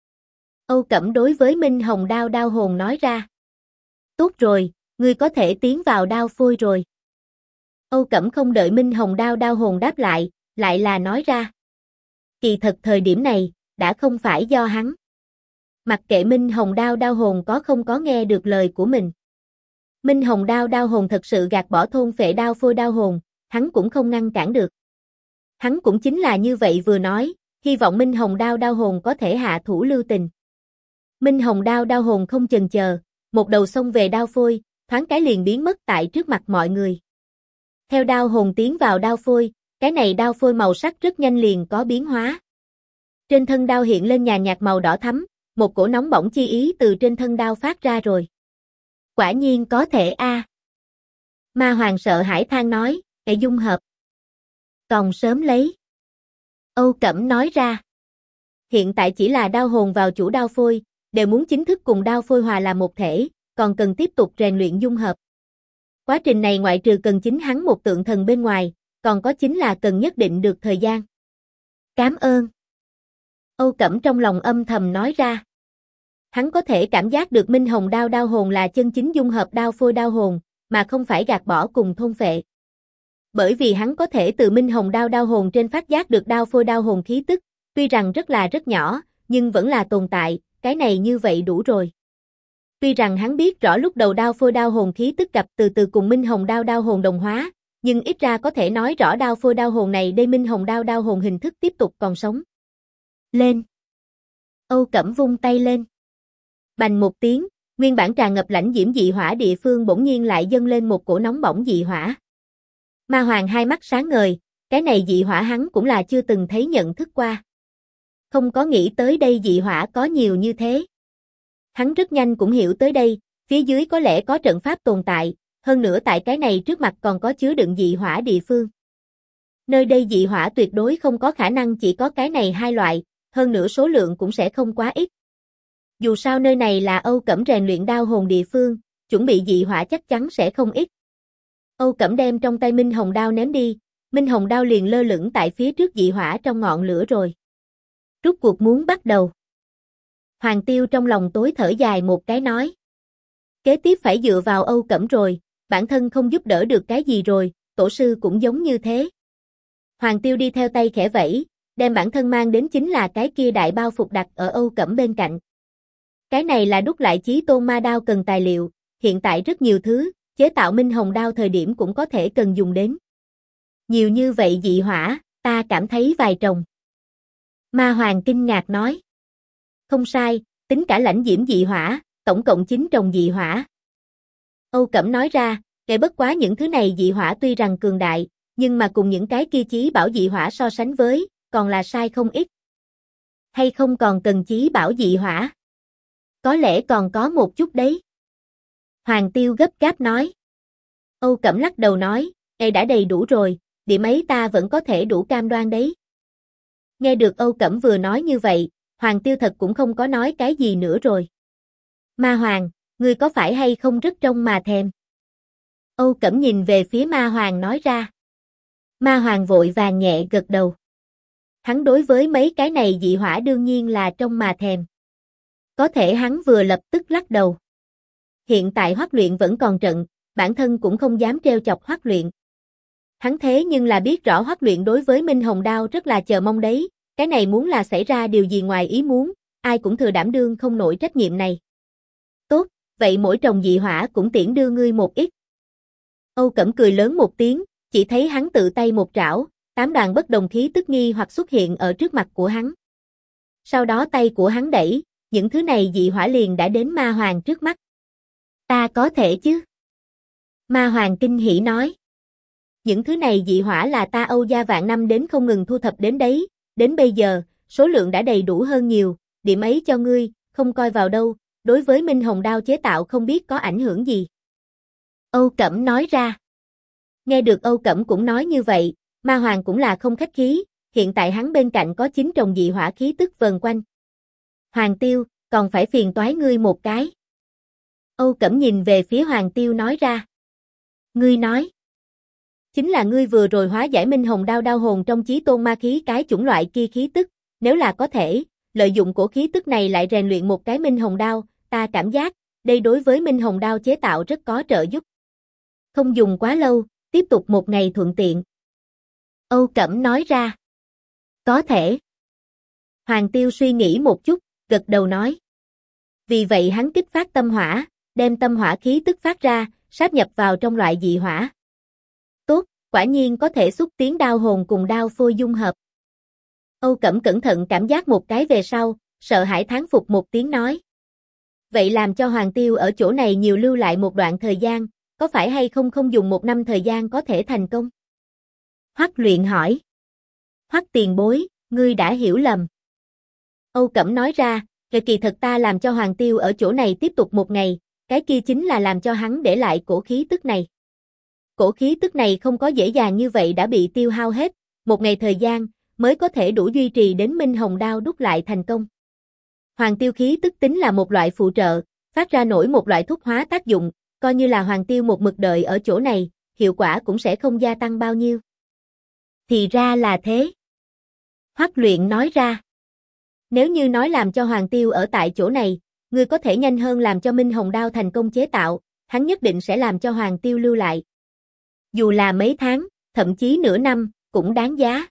Âu Cẩm đối với Minh Hồng đao đao hồn nói ra. Tốt rồi, ngươi có thể tiến vào đao phôi rồi. Âu Cẩm không đợi Minh Hồng đao đao hồn đáp lại là nói ra. Kỳ thật thời điểm này, đã không phải do hắn. Mặc kệ Minh Hồng đao đao hồn có không có nghe được lời của mình. Minh Hồng đao đao hồn thật sự gạt bỏ thôn phệ đao phôi đao hồn, hắn cũng không ngăn cản được. Hắn cũng chính là như vậy vừa nói, hy vọng Minh Hồng đao đao hồn có thể hạ thủ lưu tình. Minh Hồng đao đao hồn không chần chờ, một đầu xông về đao phôi, thoáng cái liền biến mất tại trước mặt mọi người. Theo đao hồn tiến vào đao phôi, cái này đao phôi màu sắc rất nhanh liền có biến hóa. Trên thân đao hiện lên nhàn nhạt màu đỏ thắm, một cổ nóng bỏng chi ý từ trên thân đao phát ra rồi. Quả nhiên có thể a. Ma Hoàng sợ hãi than nói, "Cái dung hợp còn sớm lấy." Âu Cẩm nói ra. Hiện tại chỉ là đao hồn vào chủ đao phôi, đều muốn chính thức cùng đao phôi hòa làm một thể, còn cần tiếp tục rèn luyện dung hợp. Quá trình này ngoại trừ cần chính hắn một tượng thần bên ngoài, còn có chính là cần nhất định được thời gian. Cảm ơn. Âu Cẩm trong lòng âm thầm nói ra. Hắn có thể cảm giác được Minh Hồng đao đao hồn là chân chính dung hợp đao phôi đao hồn, mà không phải gạt bỏ cùng thôn phệ. Bởi vì hắn có thể từ Minh Hồng đao đao hồn trên phát giác được đao phôi đao hồn khí tức, tuy rằng rất nhỏ, nhưng vẫn là tồn tại, cái này như vậy đủ rồi. Tuy rằng hắn biết rõ lúc đầu đao phôi đao hồn khí tức gặp từ từ cùng Minh Hồng đao đao hồn đồng hóa, nhưng ít ra có thể nói rõ đao phôi đao hồn này đây Minh Hồng đao đao hồn hình thức tiếp tục còn sống. Lên. Âu Cẩm vung tay lên. Bành một tiếng, nguyên bản tràn ngập lãnh diễm dị hỏa địa phương bỗng nhiên lại dâng lên một cổ nóng bỏng dị hỏa. Ma Hoàng hai mắt sáng ngời, cái này dị hỏa hắn cũng là chưa từng thấy nhận thức qua. Không có nghĩ tới đây dị hỏa có nhiều như thế. Hắn rất nhanh cũng hiểu tới đây, phía dưới có lẽ có trận pháp tồn tại, hơn nữa tại cái này trước mặt còn có chứa đựng dị hỏa địa phương. Nơi đây dị hỏa tuyệt đối không có khả năng chỉ có cái này hai loại, hơn nữa số lượng cũng sẽ không quá ít. Dù sao nơi này là Âu Cẩm rèn luyện đao hồn địa phương, chuẩn bị dị hỏa chắc chắn sẽ không ít. Âu Cẩm đem trong tay Minh Hồng đao ném đi, Minh Hồng đao liền lơ lửng tại phía trước dị hỏa trong ngọn lửa rồi. Rút cuộc muốn bắt đầu. Hoàng Tiêu trong lòng tối thở dài một cái nói. Kế tiếp phải dựa vào Âu Cẩm rồi, bản thân không giúp đỡ được cái gì rồi, tổ sư cũng giống như thế. Hoàng Tiêu đi theo tay khẽ vẫy, đem bản thân mang đến chính là cái kia đại bao phục đặt ở Âu Cẩm bên cạnh. Cái này là đúc lại chí tôn ma đao cần tài liệu, hiện tại rất nhiều thứ, chế tạo Minh Hồng đao thời điểm cũng có thể cần dùng đến. Nhiều như vậy dị hỏa, ta cảm thấy vài trồng. Ma Hoàng kinh ngạc nói. Không sai, tính cả lãnh diễm dị hỏa, tổng cộng 9 trồng dị hỏa. Âu Cẩm nói ra, kể bất quá những thứ này dị hỏa tuy rằng cường đại, nhưng mà cùng những cái kia chí bảo dị hỏa so sánh với, còn là sai không ít. Hay không còn cần chí bảo dị hỏa? Có lẽ còn có một chút đấy. Hoàng Tiêu gấp gáp nói. Âu Cẩm lắc đầu nói, đã đầy đủ rồi, điểm ấy ta vẫn có thể đủ cam đoan đấy. Nghe được Âu Cẩm vừa nói như vậy, Hoàng Tiêu thật cũng không có nói cái gì nữa rồi. Ma Hoàng, ngươi có phải hay không rất trông mà thèm? Âu Cẩm nhìn về phía Ma Hoàng nói ra. Ma Hoàng vội vàng nhẹ gật đầu. Hắn đối với mấy cái này dị hỏa đương nhiên là trông mà thèm. Có thể hắn vừa lập tức lắc đầu. Hiện tại Hoắc Luyện vẫn còn trận, bản thân cũng không dám trêu chọc Hoắc Luyện. Hắn thế nhưng là biết rõ Hoắc Luyện đối với Minh Hồng Đao rất là chờ mong đấy, cái này muốn là xảy ra điều gì ngoài ý muốn, ai cũng thừa đảm đương không nổi trách nhiệm này. Tốt, vậy mỗi trồng dị hỏa cũng tiễn đưa ngươi một ít. Âu Cẩm cười lớn một tiếng, chỉ thấy hắn tự tay một trảo, 8 đoàn bất đồng khí tức nghi hoặc xuất hiện ở trước mặt của hắn. Sau đó tay của hắn đẩy, những thứ này dị hỏa liền đã đến Ma Hoàng trước mắt. Ta có thể chứ? Ma Hoàng kinh hỉ nói. Những thứ này dị hỏa là ta Âu gia vạn năm đến không ngừng thu thập đến đấy, đến bây giờ, số lượng đã đầy đủ hơn nhiều, điểm ấy cho ngươi, không coi vào đâu, đối với Minh Hồng Đao chế tạo không biết có ảnh hưởng gì. Âu Cẩm nói ra. Nghe được Âu Cẩm cũng nói như vậy, Ma Hoàng cũng là không khách khí, hiện tại hắn bên cạnh có 9 trồng dị hỏa khí tức vần quanh. Hoàng Tiêu, còn phải phiền toái ngươi một cái. Âu Cẩm nhìn về phía Hoàng Tiêu nói ra. Ngươi nói. Chính là ngươi vừa rồi hóa giải Minh Hồng Đao đao hồn trong chí tôn ma khí cái chủng loại kia khí tức, nếu là có thể, lợi dụng cổ khí tức này lại rèn luyện một cái Minh Hồng Đao, ta cảm giác, đây đối với Minh Hồng Đao chế tạo rất có trợ giúp. Không dùng quá lâu, tiếp tục một ngày thuận tiện. Âu Cẩm nói ra. Có thể. Hoàng Tiêu suy nghĩ một chút, gật đầu nói. Vì vậy hắn kích phát tâm hỏa, đem tâm hỏa khí tức phát ra, sáp nhập vào trong loại dị hỏa. Tốt, quả nhiên có thể xúc tiến đao hồn cùng đao phôi dung hợp. Âu Cẩm cẩn thận cảm giác một cái về sau, sợ hãi thán phục một tiếng nói. Vậy làm cho Hoàng Tiêu ở chỗ này nhiều lưu lại một đoạn thời gian, có phải hay không không dùng 1 năm thời gian có thể thành công? Hoắc Luyện hỏi. Hoắc tiền bối, ngươi đã hiểu lầm. Âu Cẩm nói ra, rồi kỳ thật ta làm cho Hoàng Tiêu ở chỗ này tiếp tục 1 ngày, cái kia chính là làm cho hắn để lại cổ khí tức này. Cổ khí tức này không có dễ dàng như vậy đã bị tiêu hao hết, 1 ngày thời gian mới có thể đủ duy trì đến Minh Hồng Đao đúc lại thành công. Hoàng Tiêu khí tức tính là một loại phụ trợ, phát ra nổi một loại thuốc hóa tác dụng, coi như là Hoàng Tiêu một mực đợi ở chỗ này, hiệu quả cũng sẽ không gia tăng bao nhiêu. Thì ra là thế. Hoắc Luyện nói ra. Nếu như nói làm cho Hoàng Tiêu ở tại chỗ này, ngươi có thể nhanh hơn làm cho Minh Hồng Đao thành công chế tạo, hắn nhất định sẽ làm cho Hoàng Tiêu lưu lại. Dù là mấy tháng, thậm chí nửa năm, cũng đáng giá.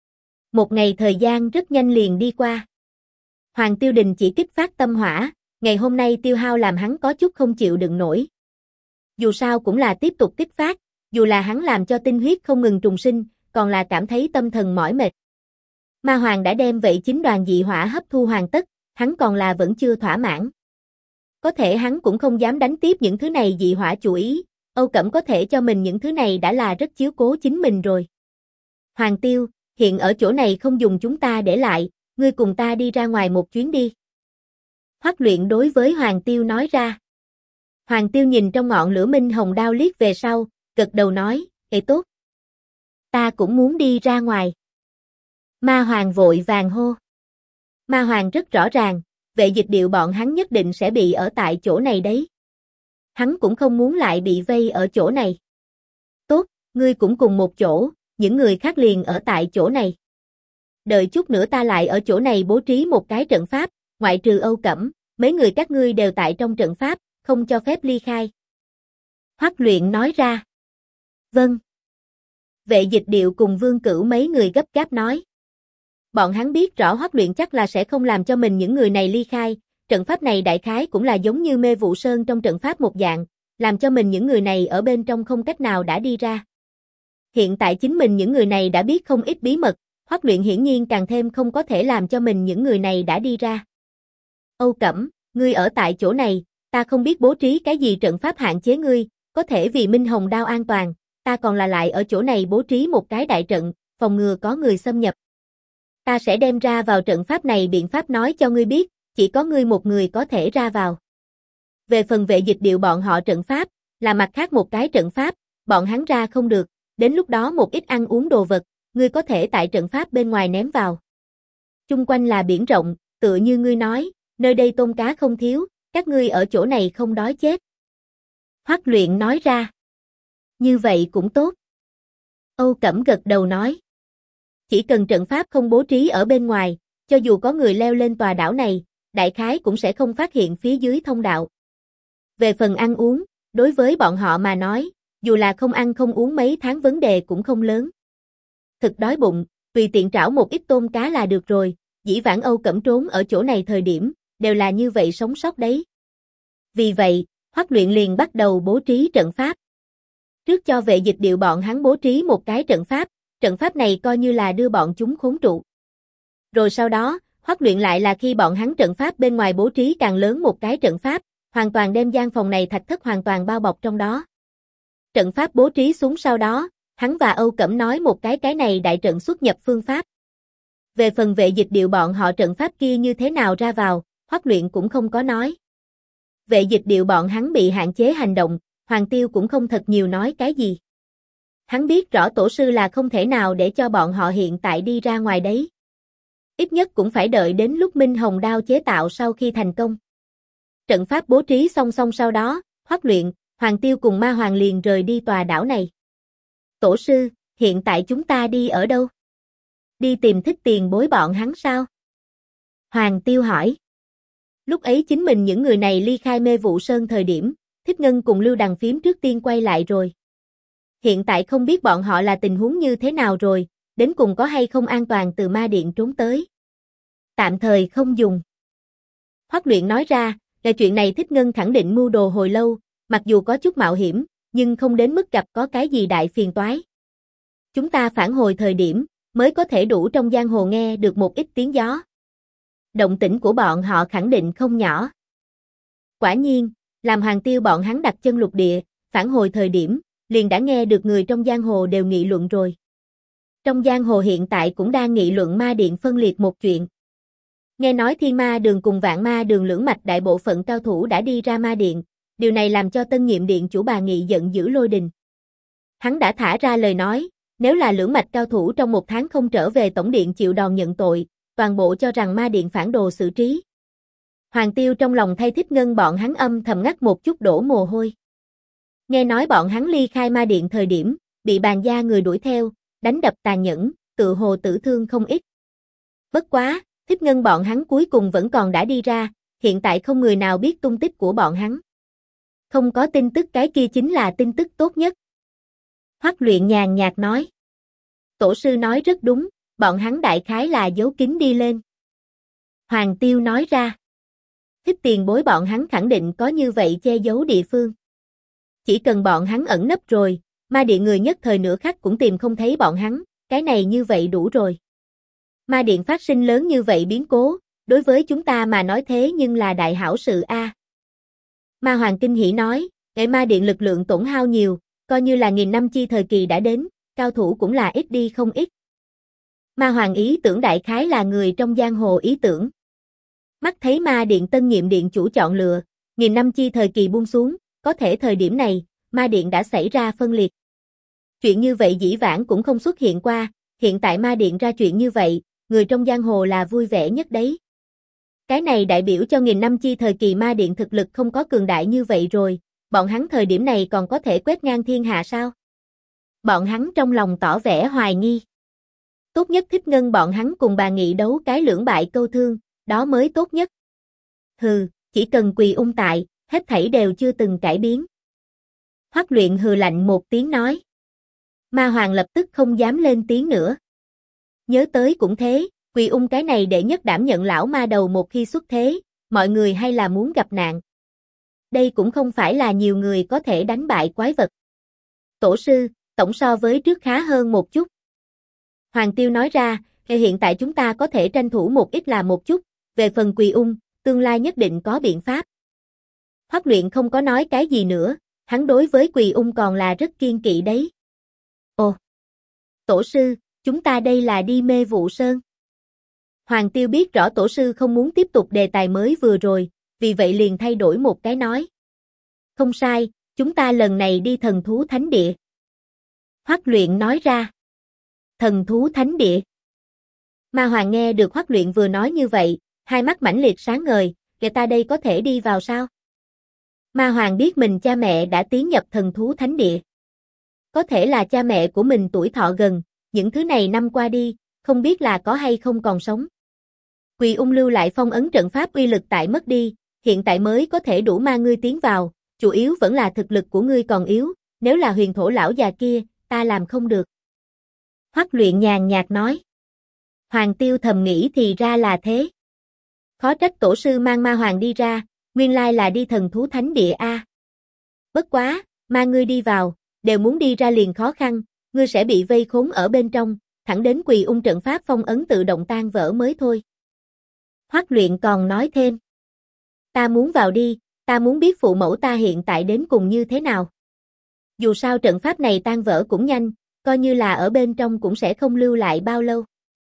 1 ngày thời gian rất nhanh liền đi qua. Hoàng Tiêu đình chỉ kích phát tâm hỏa, ngày hôm nay tiêu hao làm hắn có chút không chịu đựng nổi. Dù sao cũng là tiếp tục kích phát, dù là hắn làm cho tinh huyết không ngừng trùng sinh, còn là cảm thấy tâm thần mỏi mệt. Ma Hoàng đã đem vậy 9 đoàn dị hỏa hấp thu hoàn tất, hắn còn là vẫn chưa thỏa mãn. Có thể hắn cũng không dám đánh tiếp những thứ này dị hỏa chủ ý, Âu Cẩm có thể cho mình những thứ này đã là rất chiếu cố chính mình rồi. Hoàng Tiêu, hiện ở chỗ này không dùng chúng ta để lại, ngươi cùng ta đi ra ngoài một chuyến đi. Hoắc Luyện đối với Hoàng Tiêu nói ra. Hoàng Tiêu nhìn trong ngọn lửa Minh Hồng Đao liếc về sau, gật đầu nói, ê tốt. Ta cũng muốn đi ra ngoài. Ma Hoàng vội vàng hô. Ma Hoàng rất rõ ràng, Vệ Dịch Điệu bọn hắn nhất định sẽ bị ở tại chỗ này đấy. Hắn cũng không muốn lại bị vây ở chỗ này. Tốt, ngươi cũng cùng một chỗ, những người khác liền ở tại chỗ này. Đợi chút nữa ta lại ở chỗ này bố trí một cái trận pháp, ngoại trừ Âu Cẩm, mấy người các ngươi đều tại trong trận pháp, không cho phép ly khai. Hoắc Luyện nói ra. Vâng. Vệ Dịch Điệu cùng Vương Cửu mấy người gấp gáp nói. Bọn hắn biết rõ Hoắc Luyện chắc là sẽ không làm cho mình những người này ly khai, trận pháp này đại khái cũng là giống như Mê Vụ Sơn trong trận pháp một dạng, làm cho mình những người này ở bên trong không cách nào đã đi ra. Hiện tại chính mình những người này đã biết không ít bí mật, Hoắc Luyện hiển nhiên càng thêm không có thể làm cho mình những người này đã đi ra. Âu Cẩm, ngươi ở tại chỗ này, ta không biết bố trí cái gì trận pháp hạn chế ngươi, có thể vì Minh Hồng Đao an toàn, ta còn là lại ở chỗ này bố trí một cái đại trận, phòng ngừa có người xâm nhập. Ta sẽ đem ra vào trận pháp này biện pháp nói cho ngươi biết, chỉ có ngươi một người có thể ra vào. Về phần Vệ Dịch Điệu bọn họ trận pháp, là mặt khác một cái trận pháp, bọn hắn ra không được, đến lúc đó một ít ăn uống đồ vật, ngươi có thể tại trận pháp bên ngoài ném vào. Chung quanh là biển rộng, tựa như ngươi nói, nơi đây tôm cá không thiếu, các ngươi ở chỗ này không đói chết. Hoắc Luyện nói ra. Như vậy cũng tốt. Âu Cẩm gật đầu nói. Chỉ cần trận pháp không bố trí ở bên ngoài, cho dù có người leo lên tòa đảo này, đại khái cũng sẽ không phát hiện phía dưới thông đạo. Về phần ăn uống, đối với bọn họ mà nói, dù là không ăn không uống mấy tháng vấn đề cũng không lớn. Thực đói bụng, tùy tiện trảo một ít tôm cá là được rồi, dĩ vãng Âu Cẩm trốn ở chỗ này thời điểm, đều là như vậy sống sót đấy. Vì vậy, Hoắc Luyện liền bắt đầu bố trí trận pháp. Trước cho vệ dịch điệu bọn hắn bố trí một cái trận pháp này coi như là đưa bọn chúng khốn trụ. Rồi sau đó, Hoắc Luyện lại là khi bọn hắn trận pháp bên ngoài bố trí càng lớn một cái trận pháp, hoàn toàn đem gian phòng này thạch thất hoàn toàn bao bọc trong đó. Trận pháp bố trí xuống sau đó, hắn và Âu Cẩm nói một cái này đại trận xuất nhập phương pháp. Về phần vệ dịch điệu bọn họ trận pháp kia như thế nào ra vào, Hoắc Luyện cũng không có nói. Vệ dịch điệu bọn hắn bị hạn chế hành động, Hoàng Tiêu cũng không thật nhiều nói cái gì. Hắn biết rõ tổ sư là không thể nào để cho bọn họ hiện tại đi ra ngoài đấy. Ít nhất cũng phải đợi đến lúc Minh Hồng đao chế tạo sau khi thành công. Trận pháp bố trí song song sau đó, Hoắc Luyện, Hoàng Tiêu cùng Ma Hoàng liền rời đi tòa đảo này. Tổ sư, hiện tại chúng ta đi ở đâu? Đi tìm Thích Tiền Bối bọn hắn sao? Hoàng Tiêu hỏi. Lúc ấy chính mình những người này ly khai Mê Vụ Sơn thời điểm, Thích Ngân cùng Lưu Đằng Phím trước tiên quay lại rồi. Hiện tại không biết bọn họ là tình huống như thế nào rồi, đến cùng có hay không an toàn từ ma điện trốn tới. Tạm thời không dùng. Hoắc Luyện nói ra, là chuyện này Thích Ngân khẳng định mưu đồ hồi lâu, mặc dù có chút mạo hiểm, nhưng không đến mức gặp có cái gì đại phiền toái. Chúng ta phản hồi thời điểm, mới có thể đủ trong giang hồ nghe được một ít tiếng gió. Động tĩnh của bọn họ khẳng định không nhỏ. Quả nhiên, làm Hoàng Tiêu bọn hắn đặt chân lục địa, phản hồi thời điểm, liền đã nghe được người trong giang hồ đều nghị luận rồi. Trong giang hồ hiện tại cũng đang nghị luận ma điện phân liệt một chuyện. Nghe nói Thiên Ma Đường cùng Vạn Ma Đường lưỡng mạch đại bộ phận cao thủ đã đi ra ma điện, điều này làm cho tân nhiệm điện chủ Bà Nghị giận dữ lôi đình. Hắn đã thả ra lời nói, nếu là lưỡng mạch cao thủ trong một tháng không trở về tổng điện chịu đòn nhận tội, toàn bộ cho rằng ma điện phản đồ xử trí. Hoàng Tiêu trong lòng thay Thích Ngân bọn hắn âm thầm ngắt một chút đổ mồ hôi. Nghe nói bọn hắn ly khai ma điện thời điểm, bị bàn gia người đuổi theo, đánh đập tàn nhẫn, tự hồ tử thương không ít. Bất quá, Thích Ngân bọn hắn cuối cùng vẫn còn đã đi ra, hiện tại không người nào biết tung tích của bọn hắn. Không có tin tức cái kia chính là tin tức tốt nhất. Hoắc Luyện nhàn nhạt nói. Tổ sư nói rất đúng, bọn hắn đại khái là giấu kín đi lên. Hoàng Tiêu nói ra. Thích Tiền Bối bọn hắn khẳng định có như vậy che giấu địa phương. Chỉ cần bọn hắn ẩn nấp rồi, ma điện người nhất thời nửa khắc cũng tìm không thấy bọn hắn, cái này như vậy đủ rồi. Ma điện phát sinh lớn như vậy biến cố, đối với chúng ta mà nói thế nhưng là đại hảo sự a. Ma Hoàng kinh hỉ nói, để ma điện lực lượng tổn hao nhiều, coi như là 1000 năm chi thời kỳ đã đến, cao thủ cũng là ít đi không ít. Ma Hoàng ý tưởng đại khái là người trong giang hồ ý tưởng. Mắt thấy ma điện tân nhiệm điện chủ chọn lựa, 1000 năm chi thời kỳ buông xuống, có thể thời điểm này, ma điện đã xảy ra phân liệt. Chuyện như vậy dĩ vãng cũng không xuất hiện qua, hiện tại ma điện ra chuyện như vậy, người trong giang hồ là vui vẻ nhất đấy. Cái này đại biểu cho 1000 năm chi thời kỳ ma điện thực lực không có cường đại như vậy rồi, bọn hắn thời điểm này còn có thể quét ngang thiên hạ sao? Bọn hắn trong lòng tỏ vẻ hoài nghi. Tốt nhất Thích Ngân bọn hắn cùng Bà Nghị đấu cái lưỡng bại câu thương, đó mới tốt nhất. Hừ, chỉ cần Quỳ Ung tại, hết thảy đều chưa từng cải biến. Hoắc Luyện hừ lạnh một tiếng nói. Ma Hoàng lập tức không dám lên tiếng nữa. Nhớ tới cũng thế, Quỳ Ung cái này đệ nhất đảm nhận lão ma đầu một khi xuất thế, mọi người hay là muốn gặp nạn. Đây cũng không phải là nhiều người có thể đánh bại quái vật. Tổ sư, tổng so với trước khá hơn một chút. Hoàng Tiêu nói ra, hiện tại chúng ta có thể tranh thủ một ít là một chút, về phần Quỳ Ung, tương lai nhất định có biện pháp. Hoắc Luyện không có nói cái gì nữa, hắn đối với Quỳ Ung còn là rất kiên kỵ đấy. Ồ! Tổ sư, chúng ta đây là đi Mê Vụ Sơn. Hoàng Tiêu biết rõ tổ sư không muốn tiếp tục đề tài mới vừa rồi, vì vậy liền thay đổi một cái nói. Không sai, chúng ta lần này đi Thần Thú Thánh Địa. Hoắc Luyện nói ra. Thần Thú Thánh Địa. Ma Hoàng nghe được Hoắc Luyện vừa nói như vậy, hai mắt mãnh liệt sáng ngời, người ta đây có thể đi vào sao? Ma Hoàng biết mình cha mẹ đã tiến nhập Thần Thú Thánh Địa. Có thể là cha mẹ của mình tuổi thọ gần, những thứ này năm qua đi, không biết là có hay không còn sống. Quỳ Ung lưu lại phong ấn trận pháp uy lực tại mất đi, hiện tại mới có thể đủ ma ngươi tiến vào, chủ yếu vẫn là thực lực của ngươi còn yếu, nếu là huyền thổ lão già kia, ta làm không được. Hoắc Luyện nhàn nhạt nói. Hoàng Tiêu thầm nghĩ thì ra là thế. Khó trách tổ sư mang ma hoàng đi ra, nguyên lai là đi thần thú thánh địa a. Bất quá, ma ngươi đi vào, đều muốn đi ra liền khó khăn, ngươi sẽ bị vây khốn ở bên trong, thẳng đến Quỳ Ung trận pháp phong ấn tự động tan vỡ mới thôi. Hoắc Luyện còn nói thêm. Ta muốn vào đi, ta muốn biết phụ mẫu ta hiện tại đến cùng như thế nào. Dù sao trận pháp này tan vỡ cũng nhanh, coi như là ở bên trong cũng sẽ không lưu lại bao lâu.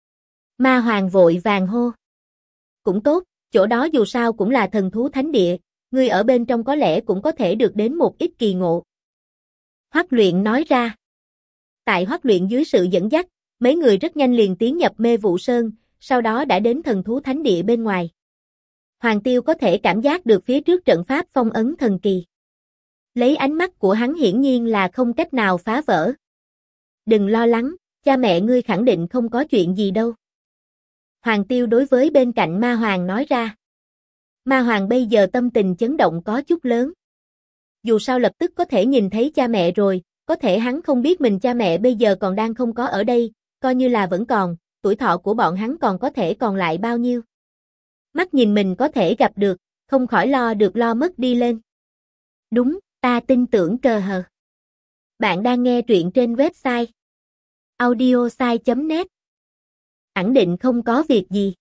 Ma hoàng vội vàng hô. Cũng tốt, chỗ đó dù sao cũng là thần thú thánh địa, ngươi ở bên trong có lẽ cũng có thể được đến một ít kỳ ngộ. Hoắc Luyện nói ra. Tại Hoắc Luyện dưới sự dẫn dắt, mấy người rất nhanh liền tiến nhập Mê Vụ Sơn, sau đó đã đến thần thú thánh địa bên ngoài. Hoàng Tiêu có thể cảm giác được phía trước trận pháp phong ấn thần kỳ. Lấy ánh mắt của hắn hiển nhiên là không cách nào phá vỡ. Đừng lo lắng, cha mẹ ngươi khẳng định không có chuyện gì đâu. Hoàng Tiêu đối với bên cạnh Ma Hoàng nói ra. Ma Hoàng bây giờ tâm tình chấn động có chút lớn. Dù sao lập tức có thể nhìn thấy cha mẹ rồi, có thể hắn không biết mình cha mẹ bây giờ còn đang không có ở đây, coi như là vẫn còn, tuổi thọ của bọn hắn còn có thể còn lại bao nhiêu. Mắt nhìn mình có thể gặp được, không khỏi lo được lo mất đi lên. Đúng, ta tin tưởng cờ hờ. Bạn đang nghe truyện trên website audiosai.net. Ẵn định không có việc gì.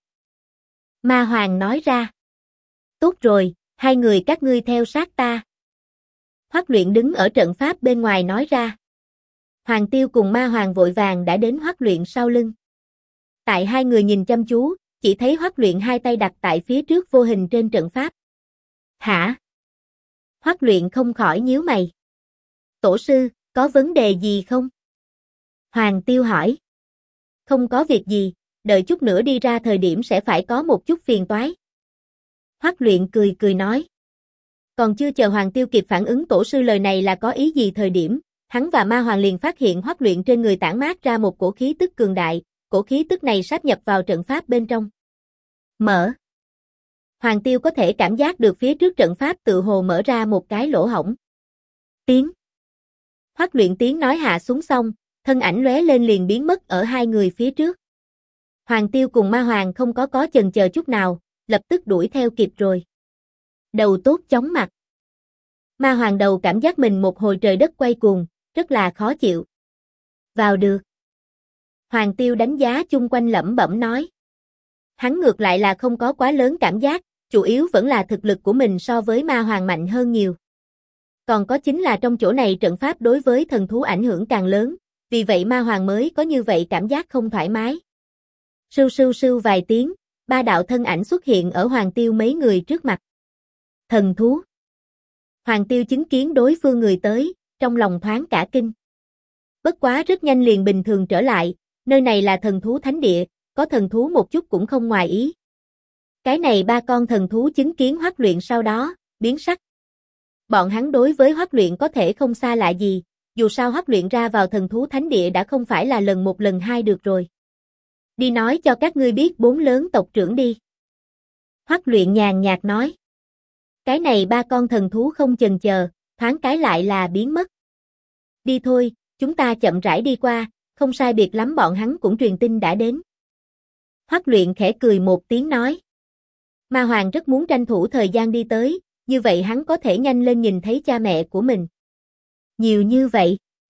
Ma Hoàng nói ra. Tốt rồi, hai người các ngươi theo sát ta. Hoắc Luyện đứng ở trận pháp bên ngoài nói ra. Hoàng Tiêu cùng Ma Hoàng vội vàng đã đến Hoắc Luyện sau lưng. Tại hai người nhìn chăm chú, chỉ thấy Hoắc Luyện hai tay đặt tại phía trước vô hình trên trận pháp. Hả? Hoắc Luyện không khỏi nhíu mày. Tổ sư, có vấn đề gì không? Hoàng Tiêu hỏi. Không có việc gì, đợi chút nữa đi ra thời điểm sẽ phải có một chút phiền toái. Hoắc Luyện cười cười nói. Còn chưa chờ Hoàng Tiêu kịp phản ứng tổ sư lời này là có ý gì thời điểm, hắn và Ma Hoàng liền phát hiện Hoắc Luyện trên người tản mát ra một cổ khí tức cường đại, cổ khí tức này sáp nhập vào trận pháp bên trong. Mở. Hoàng Tiêu có thể cảm giác được phía trước trận pháp tự hồ mở ra một cái lỗ hổng. Tiếng. Hoắc Luyện tiếng nói hạ xuống xong, thân ảnh lóe lên liền biến mất ở hai người phía trước. Hoàng Tiêu cùng Ma Hoàng không có chần chờ chút nào, lập tức đuổi theo kịp rồi. Đầu tốt chóng mặt. Ma Hoàng đầu cảm giác mình một hồi trời đất quay cuồng, rất là khó chịu. Vào được. Hoàng Tiêu đánh giá chung quanh lẩm bẩm nói. Hắn ngược lại là không có quá lớn cảm giác, chủ yếu vẫn là thực lực của mình so với Ma Hoàng mạnh hơn nhiều. Còn có chính là trong chỗ này trận pháp đối với thần thú ảnh hưởng càng lớn, vì vậy Ma Hoàng mới có như vậy cảm giác không thoải mái. Sưu sưu sưu vài tiếng, ba đạo thân ảnh xuất hiện ở Hoàng Tiêu mấy người trước mặt. Thần thú. Hoàng Tiêu chứng kiến đối phương người tới, trong lòng thoáng cả kinh. Bất quá rất nhanh liền bình thường trở lại, nơi này là thần thú thánh địa, có thần thú một chút cũng không ngoài ý. Cái này ba con thần thú chứng kiến Hoắc Luyện sau đó, biến sắc. Bọn hắn đối với Hoắc Luyện có thể không xa lạ gì, dù sao Hoắc Luyện ra vào thần thú thánh địa đã không phải là lần một lần hai được rồi. Đi nói cho các ngươi biết bốn lớn tộc trưởng đi. Hoắc Luyện nhàn nhạt nói. Cái này ba con thần thú không chần chờ, thoáng cái lại là biến mất. Đi thôi, chúng ta chậm rãi đi qua, không sai biệt lắm bọn hắn cũng truyền tin đã đến. Hoắc Luyện khẽ cười một tiếng nói. Ma Hoàng rất muốn tranh thủ thời gian đi tới, như vậy hắn có thể nhanh lên nhìn thấy cha mẹ của mình. Nhiều như vậy.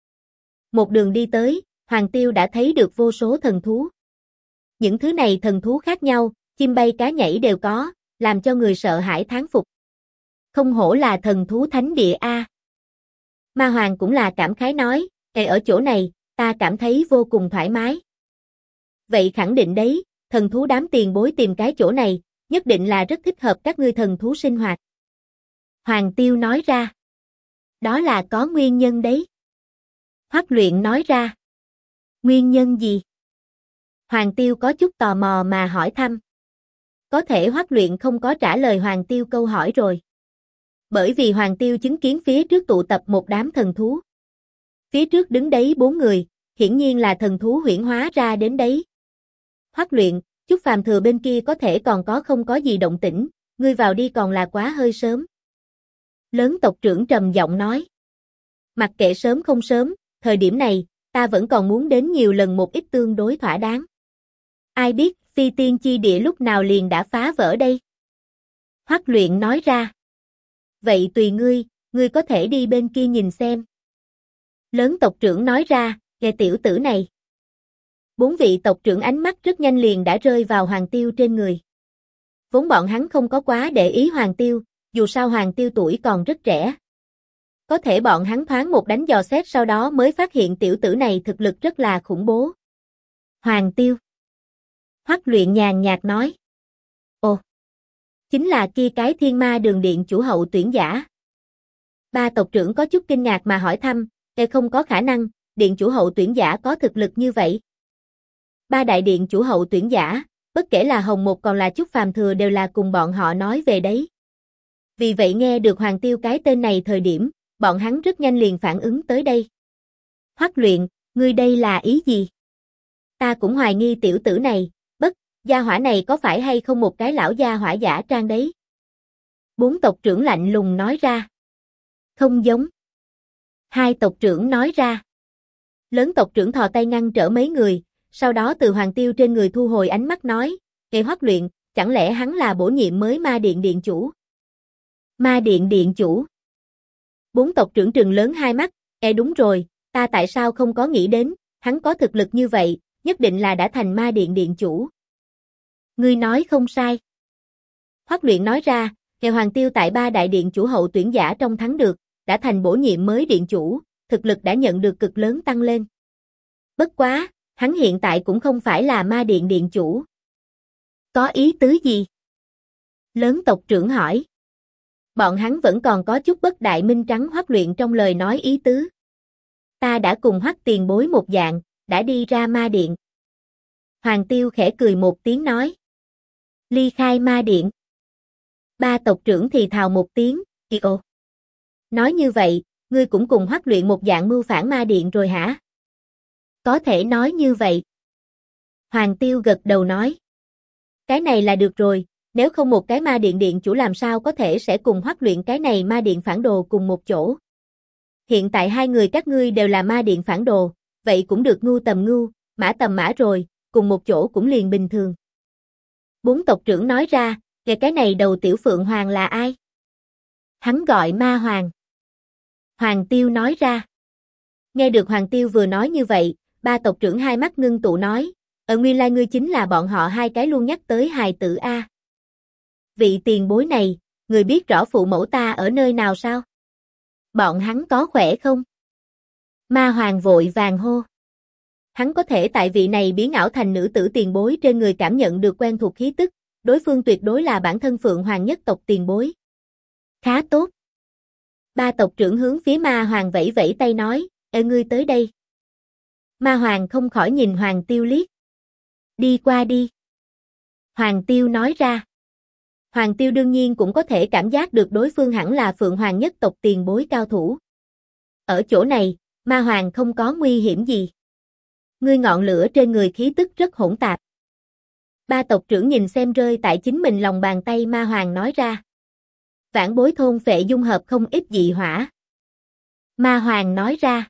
Một đường đi tới, Hoàng Tiêu đã thấy được vô số thần thú. Những thứ này thần thú khác nhau, chim bay cá nhảy đều có, làm cho người sợ hãi thán phục. Không hổ là thần thú thánh địa a. Ma Hoàng cũng là cảm khái nói, ở chỗ này, ta cảm thấy vô cùng thoải mái. Vậy khẳng định đấy, thần thú đám tiền bối tìm cái chỗ này, nhất định là rất thích hợp các ngươi thần thú sinh hoạt. Hoàng Tiêu nói ra. Đó là có nguyên nhân đấy. Hoắc Luyện nói ra. Nguyên nhân gì? Hoàng Tiêu có chút tò mò mà hỏi thăm. Có thể Hoắc Luyện không có trả lời Hoàng Tiêu câu hỏi rồi. Bởi vì Hoàng Tiêu chứng kiến phía trước tụ tập một đám thần thú. Phía trước đứng đấy 4 người, hiển nhiên là thần thú huyễn hóa ra đến đấy. Hoắc Luyện, Chúc Phàm Thừa bên kia có thể còn không có gì động tĩnh, ngươi vào đi còn là quá hơi sớm. Lớn tộc trưởng trầm giọng nói. Mặc kệ sớm không sớm, thời điểm này, ta vẫn còn muốn đến nhiều lần một ít tương đối thỏa đáng. Ai biết, phi tiên chi địa lúc nào liền đã phá vỡ đây? Hoắc Luyện nói ra. Vậy tùy ngươi có thể đi bên kia nhìn xem. Lớn tộc trưởng nói ra, nghe tiểu tử này. 4 vị tộc trưởng ánh mắt rất nhanh liền đã rơi vào Hoàng Tiêu trên người. Vốn bọn hắn không có quá để ý Hoàng Tiêu, dù sao Hoàng Tiêu tuổi còn rất trẻ. Có thể bọn hắn thoáng một đánh dò xét sau đó mới phát hiện tiểu tử này thực lực rất là khủng bố. Hoàng Tiêu. Hoắc Luyện nhàn nhạt nói. Ồ, chính là kia cái Thiên Ma Đường Điện chủ hậu tuyển giả. 3 tộc trưởng có chút kinh ngạc mà hỏi thăm, không có khả năng, điện chủ hậu tuyển giả có thực lực như vậy. 3 đại điện chủ hậu tuyển giả, bất kể là Hồng Một còn là Chúc Phàm Thừa đều là cùng bọn họ nói về đấy. Vì vậy nghe được Hoàng Tiêu cái tên này thời điểm, bọn hắn rất nhanh liền phản ứng tới đây. Hoắc Luyện, ngươi đây là ý gì? Ta cũng hoài nghi tiểu tử này, gia hỏa này có phải hay không một cái lão gia hỏa giả trang đấy? 4 tộc trưởng lạnh lùng nói ra. Không giống. 2 tộc trưởng nói ra. Lớn tộc trưởng thò tay ngăn trở mấy người, sau đó từ Hoàng Tiêu trên người thu hồi ánh mắt nói, Hoắc Luyện, chẳng lẽ hắn là bổ nhiệm mới ma điện điện chủ? Ma điện điện chủ? 4 tộc trưởng trừng lớn hai mắt, đúng rồi, ta tại sao không có nghĩ đến, hắn có thực lực như vậy, nhất định là đã thành ma điện điện chủ. Ngươi nói không sai. Hoắc Luyện nói ra, Hoàng Tiêu tại 3 đại điện chủ hậu tuyển giả trong thắng được, đã thành bổ nhiệm mới điện chủ, thực lực đã nhận được cực lớn tăng lên. Bất quá, hắn hiện tại cũng không phải là ma điện điện chủ. Có ý tứ gì? Lớn tộc trưởng hỏi. Bọn hắn vẫn còn có chút bất đại minh trắng Hoắc Luyện trong lời nói ý tứ. Ta đã cùng Hoắc tiền bối một dạng, đã đi ra ma điện. Hoàng Tiêu khẽ cười một tiếng nói. Ly khai ma điện. 3 tộc trưởng thì thào một tiếng, ồ. Nói như vậy, ngươi cũng cùng Hoắc Luyện một dạng mưu phản ma điện rồi hả? Có thể nói như vậy. Hoàng Tiêu gật đầu nói. Cái này là được rồi, nếu không một cái ma điện điện chủ làm sao có thể sẽ cùng Hoắc Luyện cái này ma điện phản đồ cùng một chỗ. Hiện tại 2 người các ngươi đều là ma điện phản đồ, vậy cũng được ngu tầm ngu, mã tầm mã rồi, cùng một chỗ cũng liền bình thường. 4 tộc trưởng nói ra, cái này đầu tiểu Phượng Hoàng là ai? Hắn gọi Ma Hoàng. Hoàng Tiêu nói ra. Nghe được Hoàng Tiêu vừa nói như vậy, 3 tộc trưởng hai mắt ngưng tụ nói, nguyên lai ngươi chính là bọn họ 2 cái luôn nhắc tới hài tử A. Vị tiền bối này, người biết rõ phụ mẫu ta ở nơi nào sao? Bọn hắn có khỏe không? Ma Hoàng vội vàng hô. Hắn có thể tại vị này biến ảo thành nữ tử tiền bối trên người cảm nhận được quen thuộc khí tức, đối phương tuyệt đối là bản thân Phượng Hoàng nhất tộc tiền bối. Khá tốt. 3 tộc trưởng hướng phía Ma Hoàng vẫy vẫy tay nói, ngươi tới đây. Ma Hoàng không khỏi nhìn Hoàng Tiêu liếc. Đi qua đi. Hoàng Tiêu nói ra. Hoàng Tiêu đương nhiên cũng có thể cảm giác được đối phương hẳn là Phượng Hoàng nhất tộc tiền bối cao thủ. Ở chỗ này, Ma Hoàng không có nguy hiểm gì. Ngươi ngọn lửa trên người khí tức rất hỗn tạp. 3 tộc trưởng nhìn xem rơi tại chính mình lòng bàn tay Ma Hoàng nói ra. Vãn Bối thôn phệ dung hợp không ít dị hỏa. Ma Hoàng nói ra.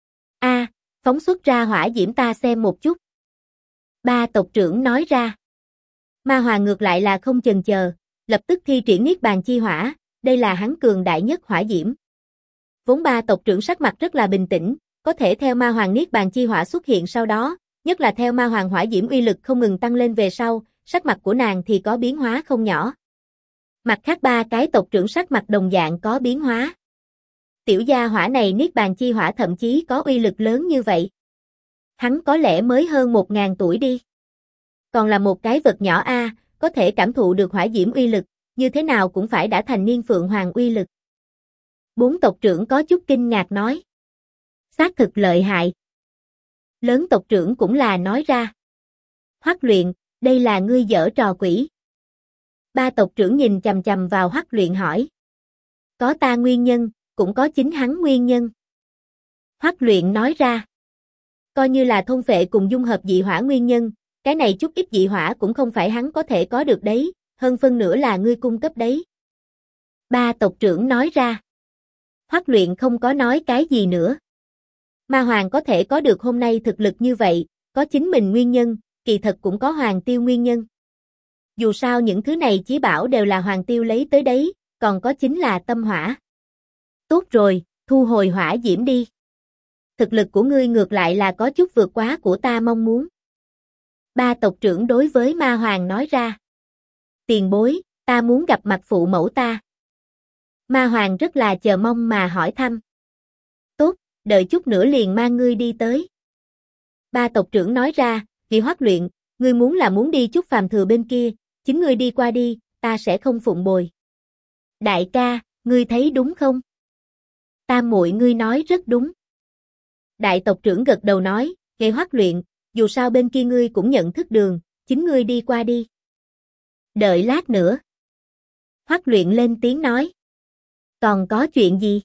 Phóng xuất ra hỏa diễm ta xem một chút. 3 tộc trưởng nói ra. Ma Hoàng ngược lại là không chần chờ, lập tức thi triển Niết Bàn Chi Hỏa, đây là hắn cường đại nhất hỏa diễm. Vốn 3 tộc trưởng sắc mặt rất là bình tĩnh, có thể theo Ma Hoàng Niết Bàn Chi Hỏa xuất hiện sau đó, nhất là theo Ma Hoàng hỏa diễm uy lực không ngừng tăng lên về sau, sắc mặt của nàng thì có biến hóa không nhỏ. Mặt khác 3 cái tộc trưởng sắc mặt đồng dạng có biến hóa. Tiểu gia hỏa này Niết Bàn Chi Hỏa thậm chí có uy lực lớn như vậy. Hắn có lẽ mới hơn 1000 tuổi đi. Còn là một cái vật nhỏ a, có thể cảm thụ được hỏa diễm uy lực, như thế nào cũng phải đã thành niên Phượng Hoàng uy lực. 4 tộc trưởng có chút kinh ngạc nói. Xác thực lợi hại. Lớn tộc trưởng cũng là nói ra. Hoắc Luyện, đây là ngươi giở trò quỷ. 3 tộc trưởng nhìn chằm chằm vào Hoắc Luyện hỏi. Có ta nguyên nhân, cũng có chính hắn nguyên nhân. Hoắc Luyện nói ra. Coi như là thôn phệ cùng dung hợp dị hỏa nguyên nhân, cái này chút ít dị hỏa cũng không phải hắn có thể có được đấy, hơn phân nửa là ngươi cung cấp đấy. 3 tộc trưởng nói ra. Hoắc Luyện không có nói cái gì nữa. Ma Hoàng có thể có được hôm nay thực lực như vậy, có chính mình nguyên nhân, kỳ thật cũng có Hoàng Tiêu nguyên nhân. Dù sao những thứ này chí bảo đều là Hoàng Tiêu lấy tới đấy, còn có chính là tâm hỏa. Tốt rồi, thu hồi hỏa diễm đi. Thực lực của ngươi ngược lại là có chút vượt quá của ta mong muốn. Ba tộc trưởng đối với Ma Hoàng nói ra. Tiền bối, ta muốn gặp mặt phụ mẫu ta. Ma Hoàng rất là chờ mong mà hỏi thăm. Tốt, đợi chút nữa liền mang ngươi đi tới. Ba tộc trưởng nói ra, vì Hoắc Luyện, ngươi muốn là muốn đi chút phàm thừa bên kia, chính ngươi đi qua đi, ta sẽ không phụng bồi. Đại ca, ngươi thấy đúng không? Tam muội ngươi nói rất đúng. Đại tộc trưởng gật đầu nói, Ghê Hoắc Luyện, dù sao bên kia ngươi cũng nhận thức đường, chính ngươi đi qua đi. Đợi lát nữa. Hoắc Luyện lên tiếng nói. Còn có chuyện gì?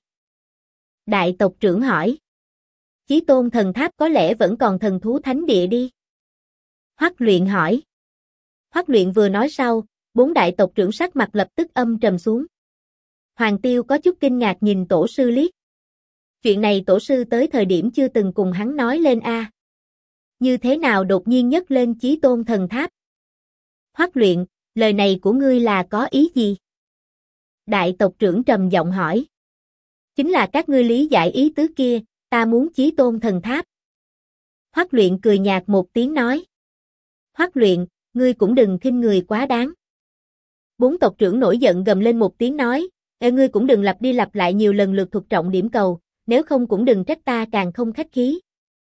Đại tộc trưởng hỏi. Chí Tôn thần tháp có lẽ vẫn còn thần thú thánh địa đi. Hoắc Luyện hỏi. Hoắc Luyện vừa nói sau, bốn đại tộc trưởng sắc mặt lập tức âm trầm xuống. Hoàng Tiêu có chút kinh ngạc nhìn tổ sư liếc. Chuyện này tổ sư tới thời điểm chưa từng cùng hắn nói lên a. Như thế nào đột nhiên nhấc lên Chí Tôn thần tháp? Hoắc Luyện, lời này của ngươi là có ý gì? Đại tộc trưởng trầm giọng hỏi. Chính là các ngươi lý giải ý tứ kia, ta muốn Chí Tôn thần tháp. Hoắc Luyện cười nhạt một tiếng nói. Hoắc Luyện, ngươi cũng đừng khinh người quá đáng. Bốn tộc trưởng nổi giận gầm lên một tiếng nói, ngươi cũng đừng lặp đi lặp lại nhiều lần lượt thuộc trọng điểm cầu, nếu không cũng đừng trách ta càng không khách khí.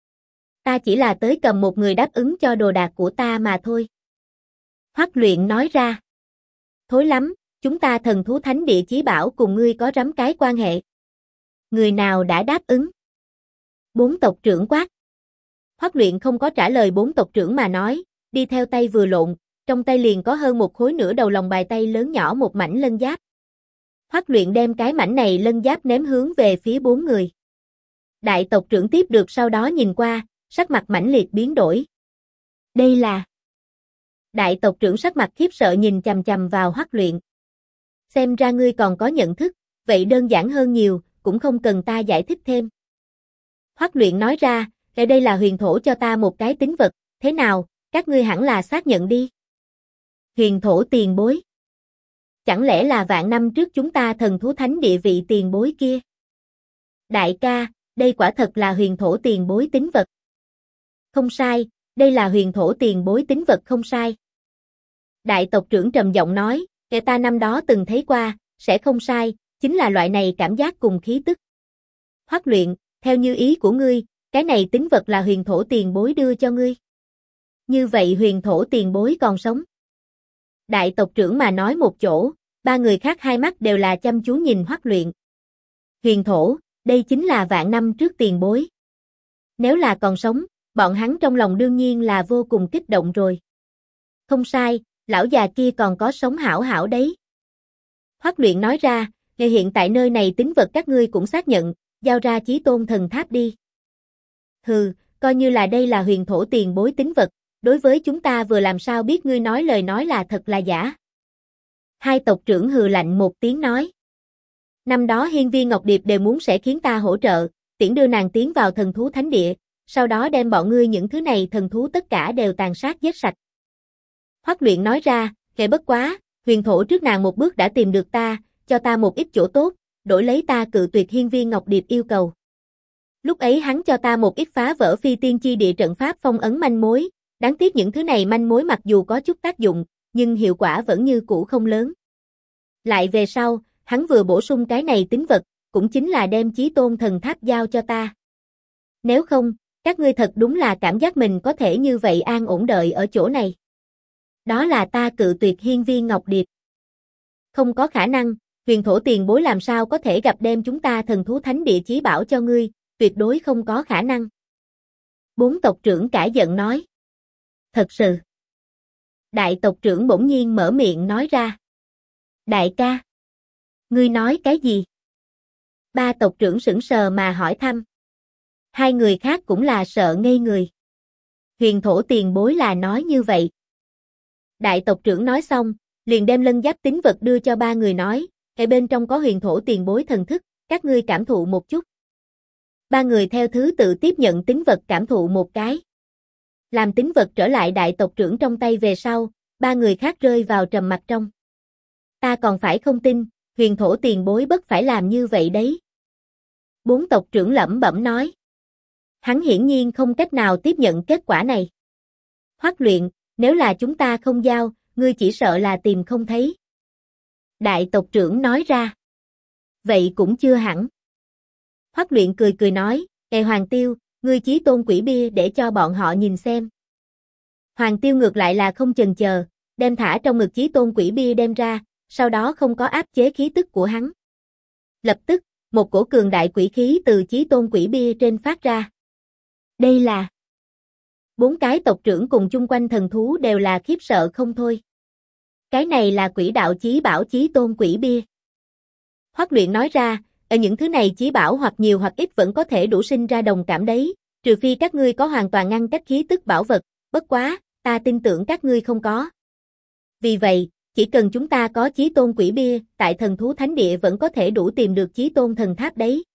Ta chỉ là tới cầm một người đáp ứng cho đồ đạc của ta mà thôi. Hoắc Luyện nói ra. Thối lắm, chúng ta thần thú thánh địa chí bảo cùng ngươi có rắm cái quan hệ. Người nào đã đáp ứng? Bốn tộc trưởng quát. Hoắc Luyện không có trả lời bốn tộc trưởng mà nói, đi theo tay vừa lộn, trong tay liền có hơn một khối nửa đầu lòng bài tay lớn nhỏ một mảnh lân giáp. Hoắc Luyện đem cái mảnh này lân giáp ném hướng về phía bốn người. Đại tộc trưởng tiếp được sau đó nhìn qua, sắc mặt mãnh liệt biến đổi. Đây là... Đại tộc trưởng sắc mặt khiếp sợ nhìn chằm chằm vào Hoắc Luyện. Xem ra ngươi còn có nhận thức, vậy đơn giản hơn nhiều, cũng không cần ta giải thích thêm. Hoắc Luyện nói ra, đây là huyền thổ cho ta một cái tín vật, thế nào, các ngươi hẳn là xác nhận đi. Huyền thổ tiền bối. Chẳng lẽ là vạn năm trước chúng ta thần thú thánh địa vị tiền bối kia? Đại ca, đây quả thật là huyền thổ tiền bối tín vật. Không sai, đây là huyền thổ tiền bối tín vật không sai. Đại tộc trưởng trầm giọng nói, ta năm đó từng thấy qua, sẽ không sai, chính là loại này cảm giác cùng khí tức. Hoắc Luyện, theo như ý của ngươi, cái này tín vật là huyền thổ tiền bối đưa cho ngươi. Như vậy huyền thổ tiền bối còn sống. Đại tộc trưởng mà nói một chỗ, ba người khác hai mắt đều là chăm chú nhìn Hoắc Luyện. Huyền thổ, đây chính là vạn năm trước tiền bối. Nếu là còn sống, bọn hắn trong lòng đương nhiên là vô cùng kích động rồi. Không sai, lão già kia còn có sống hảo hảo đấy. Hoắc Luyện nói ra, hiện tại nơi này tín vật các ngươi cũng xác nhận, giao ra Chí Tôn thần tháp đi. Hừ, coi như là đây là huyền thổ tiền bối tín vật, đối với chúng ta vừa làm sao biết ngươi nói lời nói là thật là giả. Hai tộc trưởng hừ lạnh một tiếng nói. Năm đó Hiên Viên Ngọc Điệp đều muốn sẽ khiến ta hỗ trợ, tiễn đưa nàng tiến vào thần thú thánh địa, sau đó đem bọn ngươi những thứ này thần thú tất cả đều tàn sát giết sạch. Hoắc Luyện nói ra, kệ bất quá, huyền thổ trước nàng một bước đã tìm được ta, cho ta một ít chỗ tốt, đổi lấy ta cự tuyệt Hiên Viên Ngọc Điệp yêu cầu. Lúc ấy hắn cho ta một ít phá vỡ phi tiên chi địa trận pháp phong ấn manh mối, đáng tiếc những thứ này manh mối mặc dù có chút tác dụng, nhưng hiệu quả vẫn như cũ không lớn. Lại về sau, hắn vừa bổ sung cái này tín vật, cũng chính là đem Chí Tôn thần tháp giao cho ta. Nếu không, các ngươi thật đúng là cảm giác mình có thể như vậy an ổn đợi ở chỗ này. Đó là ta cự tuyệt Hiên Viên Ngọc Điệp. Không có khả năng, huyền thổ tiền bối làm sao có thể gặp đem chúng ta thần thú thánh địa chí bảo cho ngươi, tuyệt đối không có khả năng. Bốn tộc trưởng cãi giận nói. Thật sự. Đại tộc trưởng bỗng nhiên mở miệng nói ra. Đại ca. Ngươi nói cái gì? Ba tộc trưởng sững sờ mà hỏi thăm. Hai người khác cũng là sợ ngây người. Huyền thổ tiền bối là nói như vậy. Đại tộc trưởng nói xong, liền đem lân giáp tín vật đưa cho ba người nói, ở bên trong có huyền thổ tiền bối thần thức, các ngươi cảm thụ một chút. Ba người theo thứ tự tiếp nhận tín vật cảm thụ một cái. Làm tín vật trở lại đại tộc trưởng trong tay về sau, ba người khác rơi vào trầm mặc trong. Ta còn phải không tin, huyền thổ tiền bối bất phải làm như vậy đấy. Bốn tộc trưởng lẩm bẩm nói. Hắn hiển nhiên không cách nào tiếp nhận kết quả này. Hoắc Luyện, nếu là chúng ta không giao, ngươi chỉ sợ là tìm không thấy. Đại tộc trưởng nói ra. Vậy cũng chưa hẳn. Hoắc Luyện cười cười nói, Hoàng Tiêu, ngươi chí tôn quỷ bia để cho bọn họ nhìn xem. Hoàng Tiêu ngược lại là không chần chờ, đem thả trong ngực chí tôn quỷ bia đem ra, sau đó không có áp chế khí tức của hắn. Lập tức, một cổ cường đại quỷ khí từ chí tôn quỷ bia trên phát ra. Đây là... Bốn cái tộc trưởng cùng chung quanh thần thú đều là khiếp sợ không thôi. Cái này là quỷ đạo chí bảo chí tôn quỷ bia. Hoắc Luyện nói ra, ở những thứ này chí bảo hoặc nhiều hoặc ít vẫn có thể đủ sinh ra đồng cảm đấy, trừ phi các ngươi có hoàn toàn ngăn cách khí tức bảo vật, bất quá, ta tin tưởng các ngươi không có. Vì vậy, chỉ cần chúng ta có chí tôn quỷ bia, tại thần thú thánh địa vẫn có thể đủ tìm được chí tôn thần tháp đấy.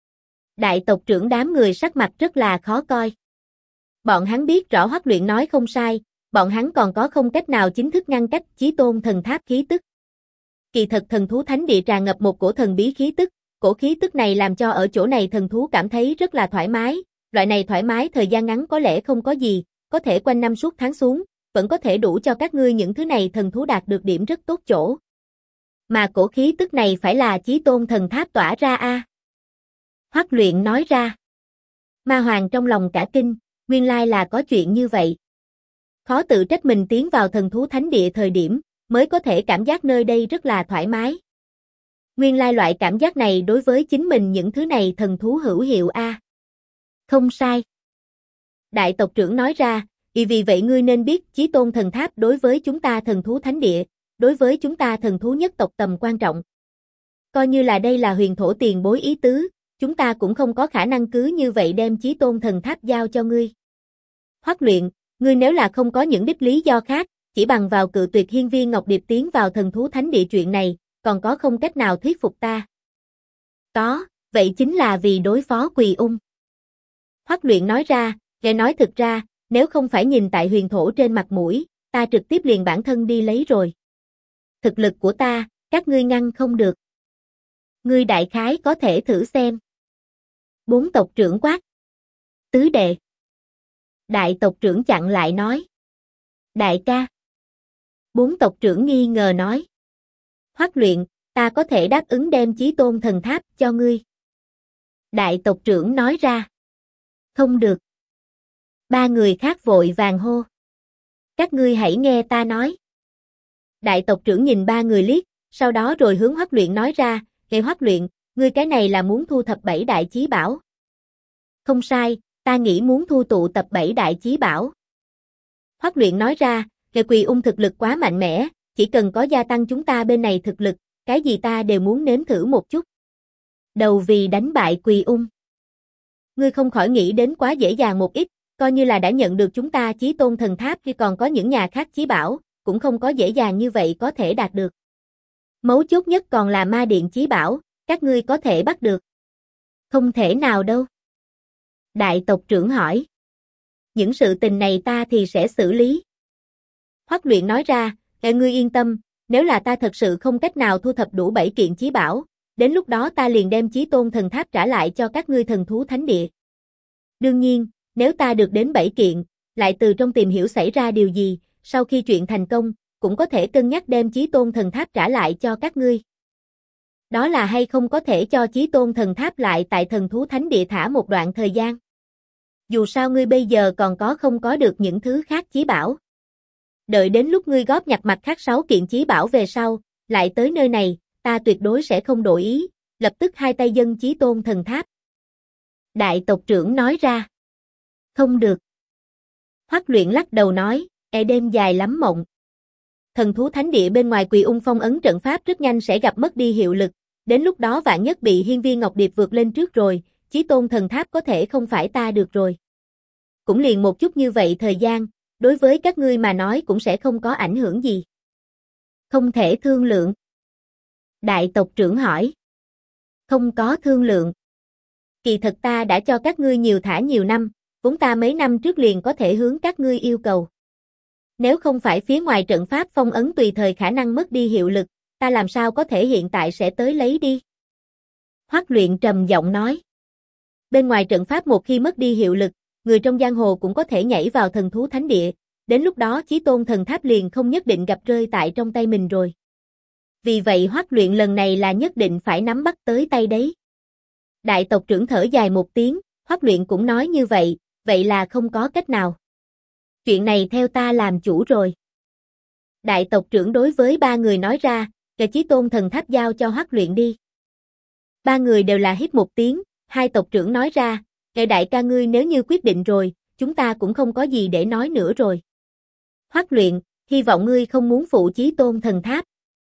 Đại tộc trưởng đám người sắc mặt rất là khó coi. Bọn hắn biết rõ Hoắc Luyện nói không sai, bọn hắn còn có không cách nào chính thức ngăn cách chí tôn thần tháp khí tức. Kỳ thật thần thú thánh địa tràn ngập một cổ thần bí khí tức, cổ khí tức này làm cho ở chỗ này thần thú cảm thấy rất là thoải mái, loại này thoải mái thời gian ngắn có lẽ không có gì, có thể quanh năm suốt tháng xuống, vẫn có thể đủ cho các ngươi những thứ này thần thú đạt được điểm rất tốt chỗ. Mà cổ khí tức này phải là chí tôn thần tháp tỏa ra a. Hoắc Luyện nói ra. Ma Hoàng trong lòng cả kinh, nguyên lai là có chuyện như vậy. Khó tự trách mình tiến vào thần thú thánh địa thời điểm, mới có thể cảm giác nơi đây rất là thoải mái. Nguyên lai loại cảm giác này đối với chính mình những thứ này thần thú hữu hiệu a. Không sai. Đại tộc trưởng nói ra, vì vậy ngươi nên biết chí tôn thần tháp đối với chúng ta thần thú thánh địa, đối với chúng ta thần thú nhất tộc tầm quan trọng. Coi như là đây là huyền thổ tiền bối ý tứ, chúng ta cũng không có khả năng cứ như vậy đem chí tôn thần tháp giao cho ngươi. Hoắc Luyện, ngươi nếu là không có những đích lý do khác, chỉ bằng vào cự tuyệt hiên viên Ngọc Điệp tiến vào thần thú thánh địa chuyện này, còn có không cách nào thuyết phục ta. Có, vậy chính là vì đối phó Quỳ Ung. Hoắc Luyện nói ra, nghe nói thực ra, nếu không phải nhìn tại huyền thổ trên mặt mũi, ta trực tiếp liền bản thân đi lấy rồi. Thực lực của ta, các ngươi ngăn không được. Ngươi đại khái có thể thử xem. Bốn tộc trưởng quát. Tứ đệ. Đại tộc trưởng chặn lại nói. Đại ca. Bốn tộc trưởng nghi ngờ nói. Hoắc Luyện, ta có thể đáp ứng đem chí tôn thần tháp cho ngươi. Đại tộc trưởng nói ra. Không được. Ba người khác vội vàng hô. Các ngươi hãy nghe ta nói. Đại tộc trưởng nhìn ba người liếc, sau đó rồi hướng Hoắc Luyện nói ra, Nghe Hoắc Luyện, ngươi cái này là muốn thu thập 7 đại chí bảo. Không sai, ta nghĩ muốn thu tụ tập 7 đại chí bảo. Hoắc Luyện nói ra, Nghe Quỳ Ung thực lực quá mạnh mẽ, chỉ cần có gia tăng chúng ta bên này thực lực, cái gì ta đều muốn nếm thử một chút. Đầu vì đánh bại Quỳ Ung. Ngươi không khỏi nghĩ đến quá dễ dàng một ít, coi như là đã nhận được chúng ta chí tôn thần tháp khi còn có những nhà khác chí bảo, cũng không có dễ dàng như vậy có thể đạt được. Mấu chốt nhất còn là ma điện chí bảo, các ngươi có thể bắt được. Không thể nào đâu. Đại tộc trưởng hỏi. Những sự tình này ta thì sẽ xử lý. Hoắc Luyện nói ra, ngươi yên tâm, nếu là ta thật sự không cách nào thu thập đủ 7 kiện chí bảo, đến lúc đó ta liền đem chí tôn thần tháp trả lại cho các ngươi thần thú thánh địa. Đương nhiên, nếu ta được đến 7 kiện, lại từ trong tìm hiểu xảy ra điều gì, sau khi chuyện thành công, cũng có thể cân nhắc đem chí tôn thần tháp trả lại cho các ngươi. Đó là hay không có thể cho chí tôn thần tháp lại tại thần thú thánh địa thả một đoạn thời gian. Dù sao ngươi bây giờ còn có không có được những thứ khác chí bảo. Đợi đến lúc ngươi góp nhặt mặt khác 6 kiện chí bảo về sau, lại tới nơi này, ta tuyệt đối sẽ không đổi ý, lập tức hai tay dâng chí tôn thần tháp. Đại tộc trưởng nói ra. Không được. Hoắc Luyện lắc đầu nói, đêm dài lắm mộng. Thần thú thánh địa bên ngoài Quỳ Ung phong ấn trận pháp rất nhanh sẽ gặp mất đi hiệu lực, đến lúc đó vạn nhất bị hiên viên Ngọc Điệp vượt lên trước rồi, chí tôn thần tháp có thể không phải ta được rồi. Cũng liền một chút như vậy thời gian, đối với các ngươi mà nói cũng sẽ không có ảnh hưởng gì. Không thể thương lượng. Đại tộc trưởng hỏi. Không có thương lượng. Kỳ thật ta đã cho các ngươi nhiều thả nhiều năm, vốn ta mấy năm trước liền có thể hướng các ngươi yêu cầu. Nếu không phải phía ngoài trận pháp phong ấn tùy thời khả năng mất đi hiệu lực, ta làm sao có thể hiện tại sẽ tới lấy đi? Hoắc Luyện trầm giọng nói. Bên ngoài trận pháp một khi mất đi hiệu lực, người trong giang hồ cũng có thể nhảy vào thần thú thánh địa, đến lúc đó Chí Tôn thần tháp liền không nhất định gặp rơi tại trong tay mình rồi. Vì vậy Hoắc Luyện lần này là nhất định phải nắm bắt tới tay đấy. Đại tộc trưởng thở dài một tiếng, Hoắc Luyện cũng nói như vậy, vậy là không có cách nào. Chuyện này theo ta làm chủ rồi. Đại tộc trưởng đối với ba người nói ra, kẻ Chí Tôn thần tháp giao cho Hoắc Luyện đi. Ba người đều là hít một tiếng, hai tộc trưởng nói ra, kẻ đại ca ngươi nếu như quyết định rồi, chúng ta cũng không có gì để nói nữa rồi. Hoắc Luyện, hy vọng ngươi không muốn phụ Chí Tôn thần tháp.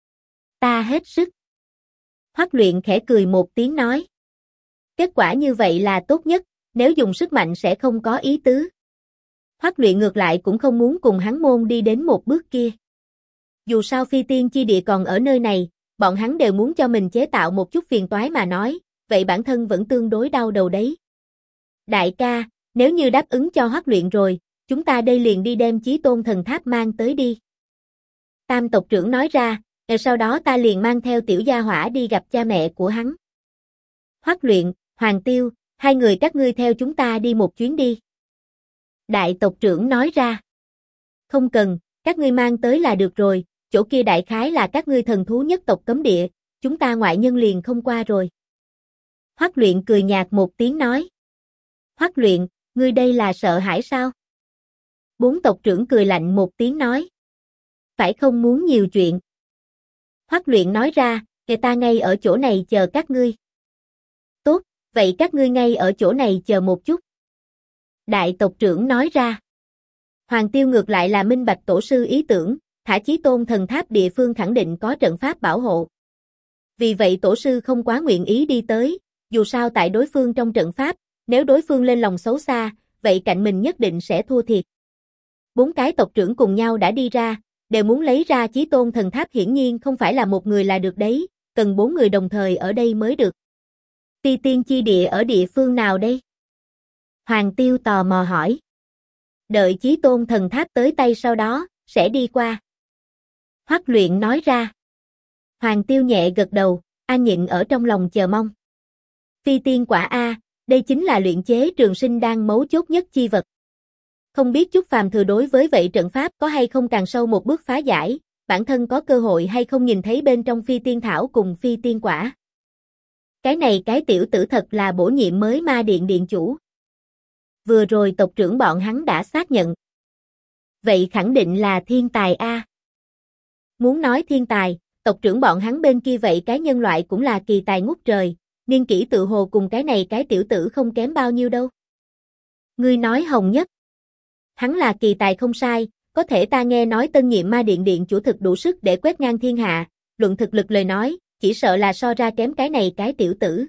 Ta hết sức. Hoắc Luyện khẽ cười một tiếng nói. Kết quả như vậy là tốt nhất, nếu dùng sức mạnh sẽ không có ý tứ. Hoắc Luyện ngược lại cũng không muốn cùng hắn môn đi đến một bước kia. Dù sao phi tiên chi địa còn ở nơi này, bọn hắn đều muốn cho mình chế tạo một chút phiền toái mà nói, vậy bản thân vẫn tương đối đau đầu đấy. Đại ca, nếu như đáp ứng cho Hoắc Luyện rồi, chúng ta đây liền đi đem Chí Tôn thần tháp mang tới đi. Tam tộc trưởng nói ra, rồi sau đó ta liền mang theo tiểu gia hỏa đi gặp cha mẹ của hắn. Hoắc Luyện, Hoàng Tiêu, hai người các ngươi theo chúng ta đi một chuyến đi. Đại tộc trưởng nói ra. Không cần, các ngươi mang tới là được rồi, chỗ kia đại khái là các ngươi thần thú nhất tộc cấm địa, chúng ta ngoại nhân liền không qua rồi. Hoắc Luyện cười nhạt một tiếng nói. Hoắc Luyện, ngươi đây là sợ hãi sao? Bốn tộc trưởng cười lạnh một tiếng nói. Phải không muốn nhiều chuyện. Hoắc Luyện nói ra, kẻ ta ngay ở chỗ này chờ các ngươi. Tốt, vậy các ngươi ngay ở chỗ này chờ một chút. Đại tộc trưởng nói ra. Hoàng Tiêu ngược lại là minh bạch tổ sư ý tưởng, thả Chí Tôn thần tháp địa phương khẳng định có trận pháp bảo hộ. Vì vậy tổ sư không quá nguyện ý đi tới, dù sao tại đối phương trong trận pháp, nếu đối phương lên lòng xấu xa, vậy cạnh mình nhất định sẽ thua thiệt. Bốn cái tộc trưởng cùng nhau đã đi ra, đều muốn lấy ra Chí Tôn thần tháp hiển nhiên không phải là một người là được đấy, cần bốn người đồng thời ở đây mới được. Phi tiên chi địa ở địa phương nào đây? Hoàng Tiêu tò mò hỏi. Đợi Chí Tôn thần tháp tới tay sau đó, sẽ đi qua. Hoắc Luyện nói ra. Hoàng Tiêu nhẹ gật đầu, an nhịn ở trong lòng chờ mong. Phi tiên quả A, đây chính là luyện chế trường sinh đan mấu chốt nhất chi vật. Không biết chút phàm thừa đối với vậy trận pháp có hay không càng sâu một bước phá giải, bản thân có cơ hội hay không nhìn thấy bên trong phi tiên thảo cùng phi tiên quả. Cái này cái tiểu tử thật là bổ nhiệm mới ma điện điện chủ. Vừa rồi tộc trưởng bọn hắn đã xác nhận. Vậy khẳng định là thiên tài A. Muốn nói thiên tài, tộc trưởng bọn hắn bên kia vậy cái nhân loại cũng là kỳ tài ngút trời, niên kỷ tự hồ cùng cái này cái tiểu tử không kém bao nhiêu đâu. Ngươi nói Hồng Nhất. Hắn là kỳ tài không sai, có thể ta nghe nói tân nhiệm ma điện điện chủ thực đủ sức để quét ngang thiên hạ, luận thực lực lời nói, chỉ sợ là so ra kém cái này cái tiểu tử.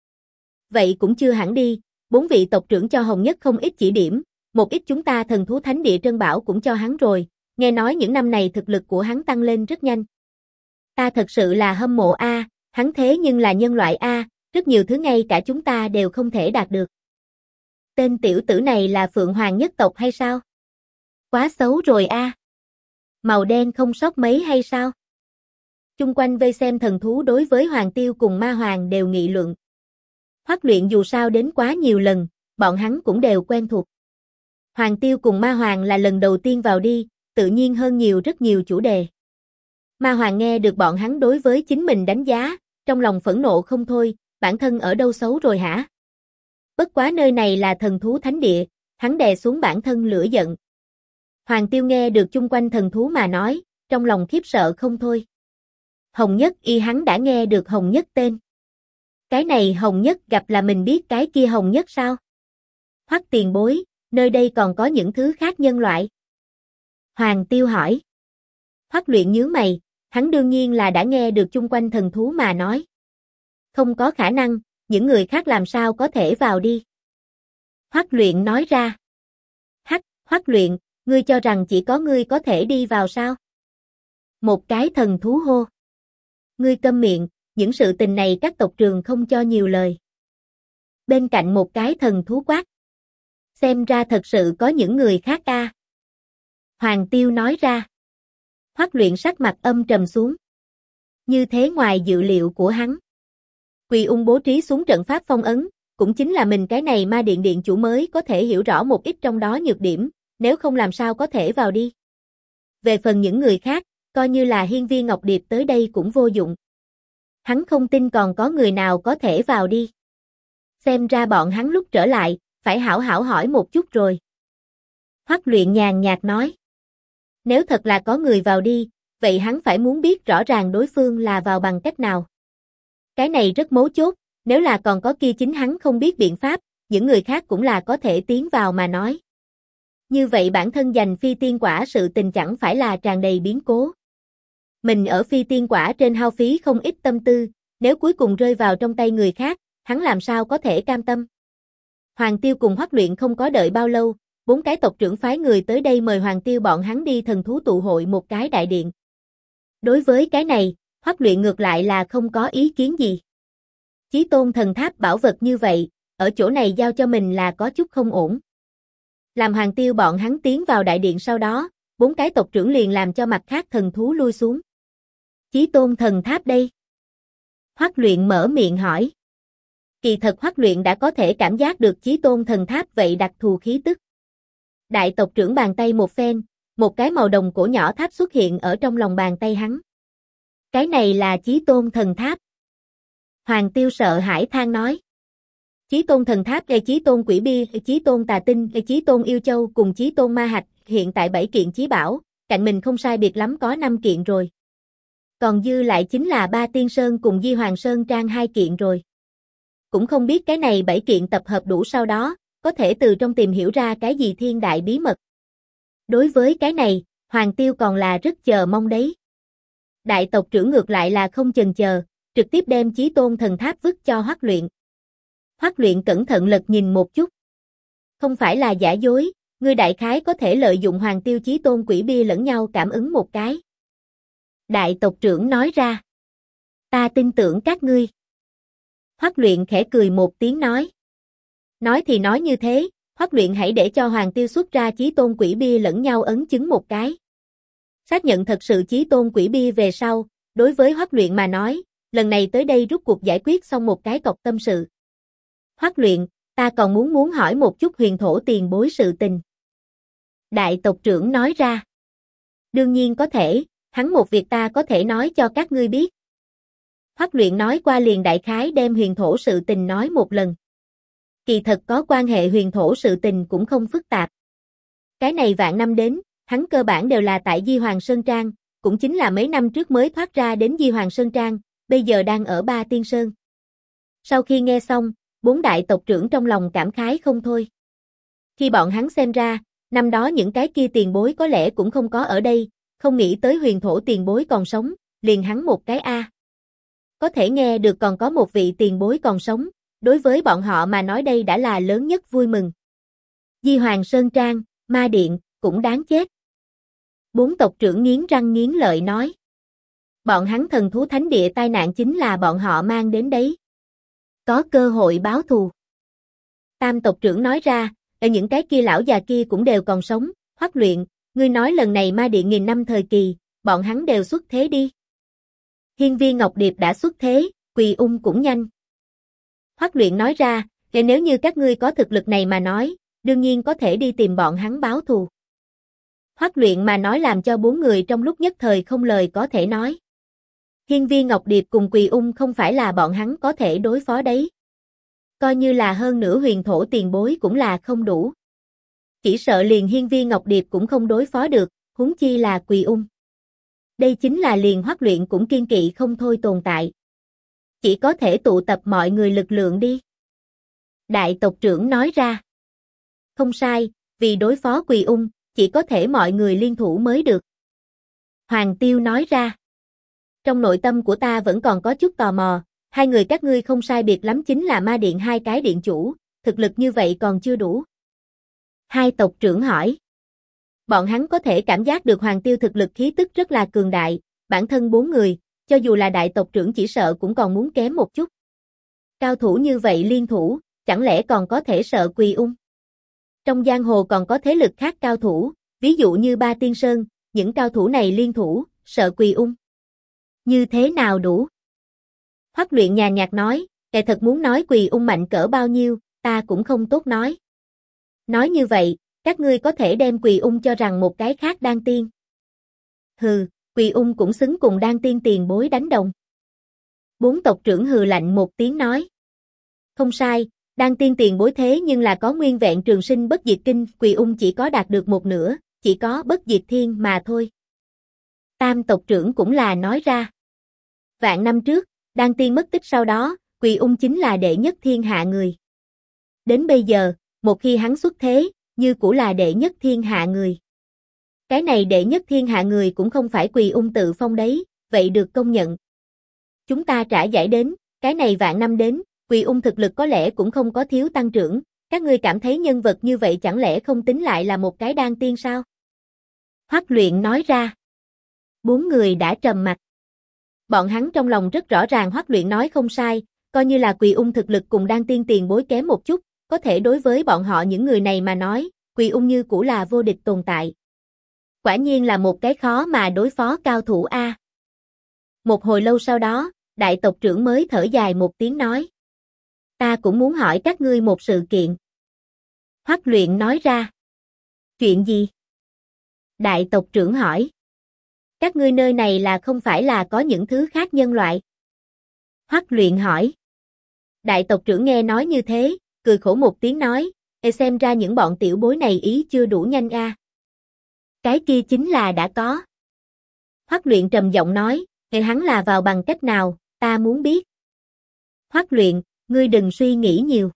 Vậy cũng chưa hẳn đi, bốn vị tộc trưởng cho Hồng Nhất không ít chỉ điểm, một ít chúng ta thần thú thánh địa trân bảo cũng cho hắn rồi, nghe nói những năm này thực lực của hắn tăng lên rất nhanh. Ta thật sự là hâm mộ A, hắn thế nhưng là nhân loại A, rất nhiều thứ ngay cả chúng ta đều không thể đạt được. Tên tiểu tử này là Phượng Hoàng nhất tộc hay sao? Quá xấu rồi A. Màu đen không sót mấy hay sao? Chung quanh vây xem thần thú đối với Hoàng Tiêu cùng Ma Hoàng đều nghị luận. Hoắc Luyện dù sao đến quá nhiều lần, bọn hắn cũng đều quen thuộc. Hoàng Tiêu cùng Ma Hoàng là lần đầu tiên vào đi, tự nhiên hơn nhiều rất nhiều chủ đề. Ma Hoàng nghe được bọn hắn đối với chính mình đánh giá, trong lòng phẫn nộ không thôi, bản thân ở đâu xấu rồi hả? Bất quá nơi này là thần thú thánh địa, hắn đè xuống bản thân lửa giận. Hoàng Tiêu nghe được chung quanh thần thú mà nói, trong lòng khiếp sợ không thôi. Hồng Nhất y hắn đã nghe được Hồng Nhất tên. Cái này Hồng Nhất gặp là mình biết cái kia Hồng Nhất sao? Hoắc tiền bối, nơi đây còn có những thứ khác nhân loại. Hoàng Tiêu hỏi. Hoắc Luyện nhướng mày, hắn đương nhiên là đã nghe được chung quanh thần thú mà nói. Không có khả năng, những người khác làm sao có thể vào đi. Hoắc Luyện nói ra. Hoắc Luyện, ngươi cho rằng chỉ có ngươi có thể đi vào sao? Một cái thần thú hô. Ngươi câm miệng, những sự tình này các tộc trưởng không cho nhiều lời. Bên cạnh một cái thần thú quát. Xem ra thật sự có những người khác a. Hoàng Tiêu nói ra. Hoắc Luyện sắc mặt âm trầm xuống. Như thế ngoài dự liệu của hắn. Quỳ Ung bố trí xuống trận pháp phong ấn, cũng chính là mình cái này ma điện điện chủ mới có thể hiểu rõ một ít trong đó nhược điểm, nếu không làm sao có thể vào đi. Về phần những người khác, coi như là Hiên Viên Ngọc Điệp tới đây cũng vô dụng. Hắn không tin còn có người nào có thể vào đi. Xem ra bọn hắn lúc trở lại, phải hảo hảo hỏi một chút rồi. Hoắc Luyện nhàn nhạt nói. Nếu thật là có người vào đi, vậy hắn phải muốn biết rõ ràng đối phương là vào bằng cách nào. Cái này rất mấu chốt, nếu là còn có kia chính hắn không biết biện pháp, những người khác cũng là có thể tiến vào mà nói. Như vậy bản thân giành phi tiên quả sự tình chẳng phải là tràn đầy biến cố. Mình ở phi tiên quả trên hao phí không ít tâm tư, nếu cuối cùng rơi vào trong tay người khác, hắn làm sao có thể cam tâm. Hoàng Tiêu cùng Hoắc Luyện không có đợi bao lâu, 4 cái tộc trưởng phái người tới đây mời Hoàng Tiêu bọn hắn đi thần thú tụ hội một cái đại điện. Đối với cái này, Hoắc Luyện ngược lại là không có ý kiến gì. Chí tôn thần tháp bảo vật như vậy, ở chỗ này giao cho mình là có chút không ổn. Làm Hoàng Tiêu bọn hắn tiến vào đại điện sau đó, 4 cái tộc trưởng liền làm cho mặt khác thần thú lui xuống. Chí tôn thần tháp đây. Hoắc Luyện mở miệng hỏi. Kỳ thật Hoắc Luyện đã có thể cảm giác được chí tôn thần tháp vậy đặc thù khí tức. Đại tộc trưởng bàn tay một phen, một cái màu đồng cổ nhỏ tháp xuất hiện ở trong lòng bàn tay hắn. Cái này là chí tôn thần tháp. Hoàng Tiêu sợ hãi than nói. Chí tôn thần tháp, chí tôn quỷ bia, chí tôn tà tinh, chí tôn yêu châu cùng chí tôn ma hạch, hiện tại 7 kiện chí bảo, cạnh mình không sai biệt lắm có 5 kiện rồi. Còn dư lại chính là Ba Tiên Sơn cùng Di Hoàng Sơn Trang 2 kiện rồi. Cũng không biết cái này 7 kiện tập hợp đủ sau đó, có thể từ trong tìm hiểu ra cái gì thiên đại bí mật. Đối với cái này, Hoàng Tiêu còn là rất chờ mong đấy. Đại tộc trưởng ngược lại là không chần chờ, trực tiếp đem chí tôn thần tháp vứt cho Hoắc Luyện. Hoắc Luyện cẩn thận lật nhìn một chút. Không phải là giả dối, ngươi đại khái có thể lợi dụng Hoàng Tiêu chí tôn quỷ bia lẫn nhau cảm ứng một cái. Đại tộc trưởng nói ra. Ta tin tưởng các ngươi. Hoắc Luyện khẽ cười một tiếng nói. Nói thì nói như thế, Hoắc Luyện hãy để cho Hoàng Tiêu xuất ra chí tôn quỷ bia lẫn nhau ấn chứng một cái. Xác nhận thật sự chí tôn quỷ bia về sau, đối với Hoắc Luyện mà nói, lần này tới đây rút cuộc giải quyết xong một cái cọc tâm sự. Hoắc Luyện, ta còn muốn hỏi một chút huyền thổ tiền bối sự tình. Đại tộc trưởng nói ra. Đương nhiên có thể, hắn một việc ta có thể nói cho các ngươi biết. Hoắc Luyện nói qua liền đại khái đem huyền thổ sự tình nói một lần. Kỳ thật có quan hệ huyền thổ sự tình cũng không phức tạp. Cái này vạn năm đến, hắn cơ bản đều là tại Di Hoàng Sơn Trang, cũng chính là mấy năm trước mới thoát ra đến Di Hoàng Sơn Trang, bây giờ đang ở Ba Tiên Sơn. Sau khi nghe xong, 4 đại tộc trưởng trong lòng cảm khái không thôi. Khi bọn hắn xem ra, năm đó những cái kia tiền bối có lẽ cũng không có ở đây, không nghĩ tới huyền thổ tiền bối còn sống, liền hắn một cái A. Có thể nghe được còn có một vị tiền bối còn sống, đối với bọn họ mà nói đây đã là lớn nhất vui mừng. Di Hoàng Sơn Trang, Ma Điện, cũng đáng chết. 4 tộc trưởng nghiến răng nghiến lợi nói. Bọn hắn thần thú thánh địa tai nạn chính là bọn họ mang đến đấy. Có cơ hội báo thù. Tam tộc trưởng nói ra, ở những cái kia lão già kia cũng đều còn sống, Hoắc Luyện, ngươi nói lần này Ma Điện nghìn năm thời kỳ, bọn hắn đều xuất thế đi. Hiên Viên Ngọc Điệp đã xuất thế, Quỳ Ung cũng nhanh. Hoắc Luyện nói ra, nếu như các ngươi có thực lực này mà nói, đương nhiên có thể đi tìm bọn hắn báo thù. Hoắc Luyện mà nói làm cho 4 người trong lúc nhất thời không lời có thể nói. Hiên Viên Ngọc Điệp cùng Quỳ Ung không phải là bọn hắn có thể đối phó đấy. Coi như là hơn nửa huyền thổ tiền bối cũng là không đủ. Chỉ sợ liền Hiên Viên Ngọc Điệp cũng không đối phó được, huống chi là Quỳ Ung. Đây chính là liền Hoắc Luyện cũng kiên kỵ không thôi tồn tại. Chỉ có thể tụ tập mọi người lực lượng đi. Đại tộc trưởng nói ra. Không sai, vì đối phó Quỳ Ung, chỉ có thể mọi người liên thủ mới được. Hoàng Tiêu nói ra. Trong nội tâm của ta vẫn còn có chút tò mò, hai người các ngươi không sai biệt lắm chính là Ma Điện 2 cái điện chủ, thực lực như vậy còn chưa đủ. Hai tộc trưởng hỏi. Bọn hắn có thể cảm giác được Hoàng Tiêu thực lực khí tức rất là cường đại, bản thân 4 người, cho dù là đại tộc trưởng chỉ sợ cũng còn muốn kém một chút. Cao thủ như vậy liên thủ, chẳng lẽ còn có thể sợ Quỳ Ung? Trong giang hồ còn có thế lực khác cao thủ, ví dụ như Ba Tiên Sơn, những cao thủ này liên thủ, sợ Quỳ Ung. Như thế nào đủ? Hoắc Luyện nhàn nhạt nói, kẻ thật muốn nói Quỳ Ung mạnh cỡ bao nhiêu, ta cũng không tốt nói. Nói như vậy, các ngươi có thể đem Quỳ Ung cho rằng một cái khác đan tiên. Hừ, Quỳ Ung cũng xứng cùng đan tiên tiền bối đánh đồng. Bốn tộc trưởng hừ lạnh một tiếng nói. Không sai, đan tiên tiền bối thế nhưng là có nguyên vẹn trường sinh bất diệt kinh, Quỳ Ung chỉ có đạt được một nửa, chỉ có bất diệt thiên mà thôi. Tam tộc trưởng cũng là nói ra. Vạn năm trước, đan tiên mất tích sau đó, Quỳ Ung chính là đệ nhất thiên hạ người. Đến bây giờ, một khi hắn xuất thế, như cũ là đệ nhất thiên hạ người. Cái này đệ nhất thiên hạ người cũng không phải Quỳ Ung tự phong đấy, vậy được công nhận. Chúng ta trả giải đến, cái này vạn năm đến, Quỳ Ung thực lực có lẽ cũng không có thiếu tăng trưởng, các ngươi cảm thấy nhân vật như vậy chẳng lẽ không tính lại là một cái đan tiên sao? Hoắc Luyện nói ra. Bốn người đã trầm mặt. Bọn hắn trong lòng rất rõ ràng Hoắc Luyện nói không sai, coi như là Quỳ Ung thực lực cùng đan tiên tiền bối kém một chút, có thể đối với bọn họ những người này mà nói, Quỳ Ung như cũ là vô địch tồn tại. Quả nhiên là một cái khó mà đối phó cao thủ a. Một hồi lâu sau đó, đại tộc trưởng mới thở dài một tiếng nói. Ta cũng muốn hỏi các ngươi một sự kiện. Hoắc Luyện nói ra. Chuyện gì? Đại tộc trưởng hỏi. Các ngươi nơi này là không phải là có những thứ khác nhân loại? Hoắc Luyện hỏi. Đại tộc trưởng nghe nói như thế, cười khổ một tiếng nói, xem ra những bọn tiểu bối này ý chưa đủ nhanh a. Cái kia chính là đã có. Hoắc Luyện trầm giọng nói, hắn là vào bằng cách nào, ta muốn biết. Hoắc Luyện, ngươi đừng suy nghĩ nhiều.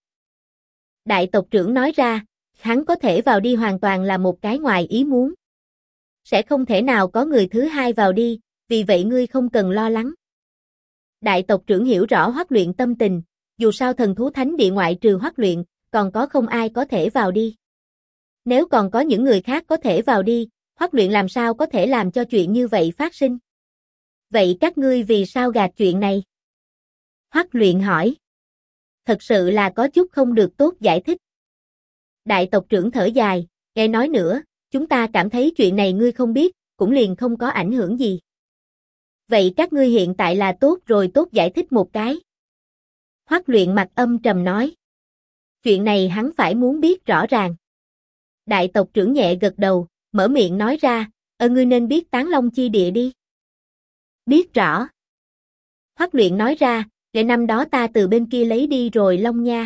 Đại tộc trưởng nói ra, hắn có thể vào đi hoàn toàn là một cái ngoài ý muốn. Sẽ không thể nào có người thứ hai vào đi, vì vậy ngươi không cần lo lắng. Đại tộc trưởng hiểu rõ Hoắc Luyện tâm tình, dù sao thần thú thánh địa ngoại trừ Hoắc Luyện, còn có không ai có thể vào đi. Nếu còn có những người khác có thể vào đi, Hoắc Luyện làm sao có thể làm cho chuyện như vậy phát sinh? Vậy các ngươi vì sao gạt chuyện này? Hoắc Luyện hỏi. Thật sự là có chút không được tốt giải thích. Đại tộc trưởng thở dài, nghe nói nữa, chúng ta cảm thấy chuyện này ngươi không biết, cũng liền không có ảnh hưởng gì. Vậy các ngươi hiện tại là tốt rồi, tốt giải thích một cái. Hoắc Luyện mặt âm trầm nói. Chuyện này hắn phải muốn biết rõ ràng. Đại tộc trưởng nhẹ gật đầu, mở miệng nói ra, ngươi nên biết Tán Long chi địa đi. Biết rõ. Hoắc Luyện nói ra, để năm đó ta từ bên kia lấy đi rồi Long Nha.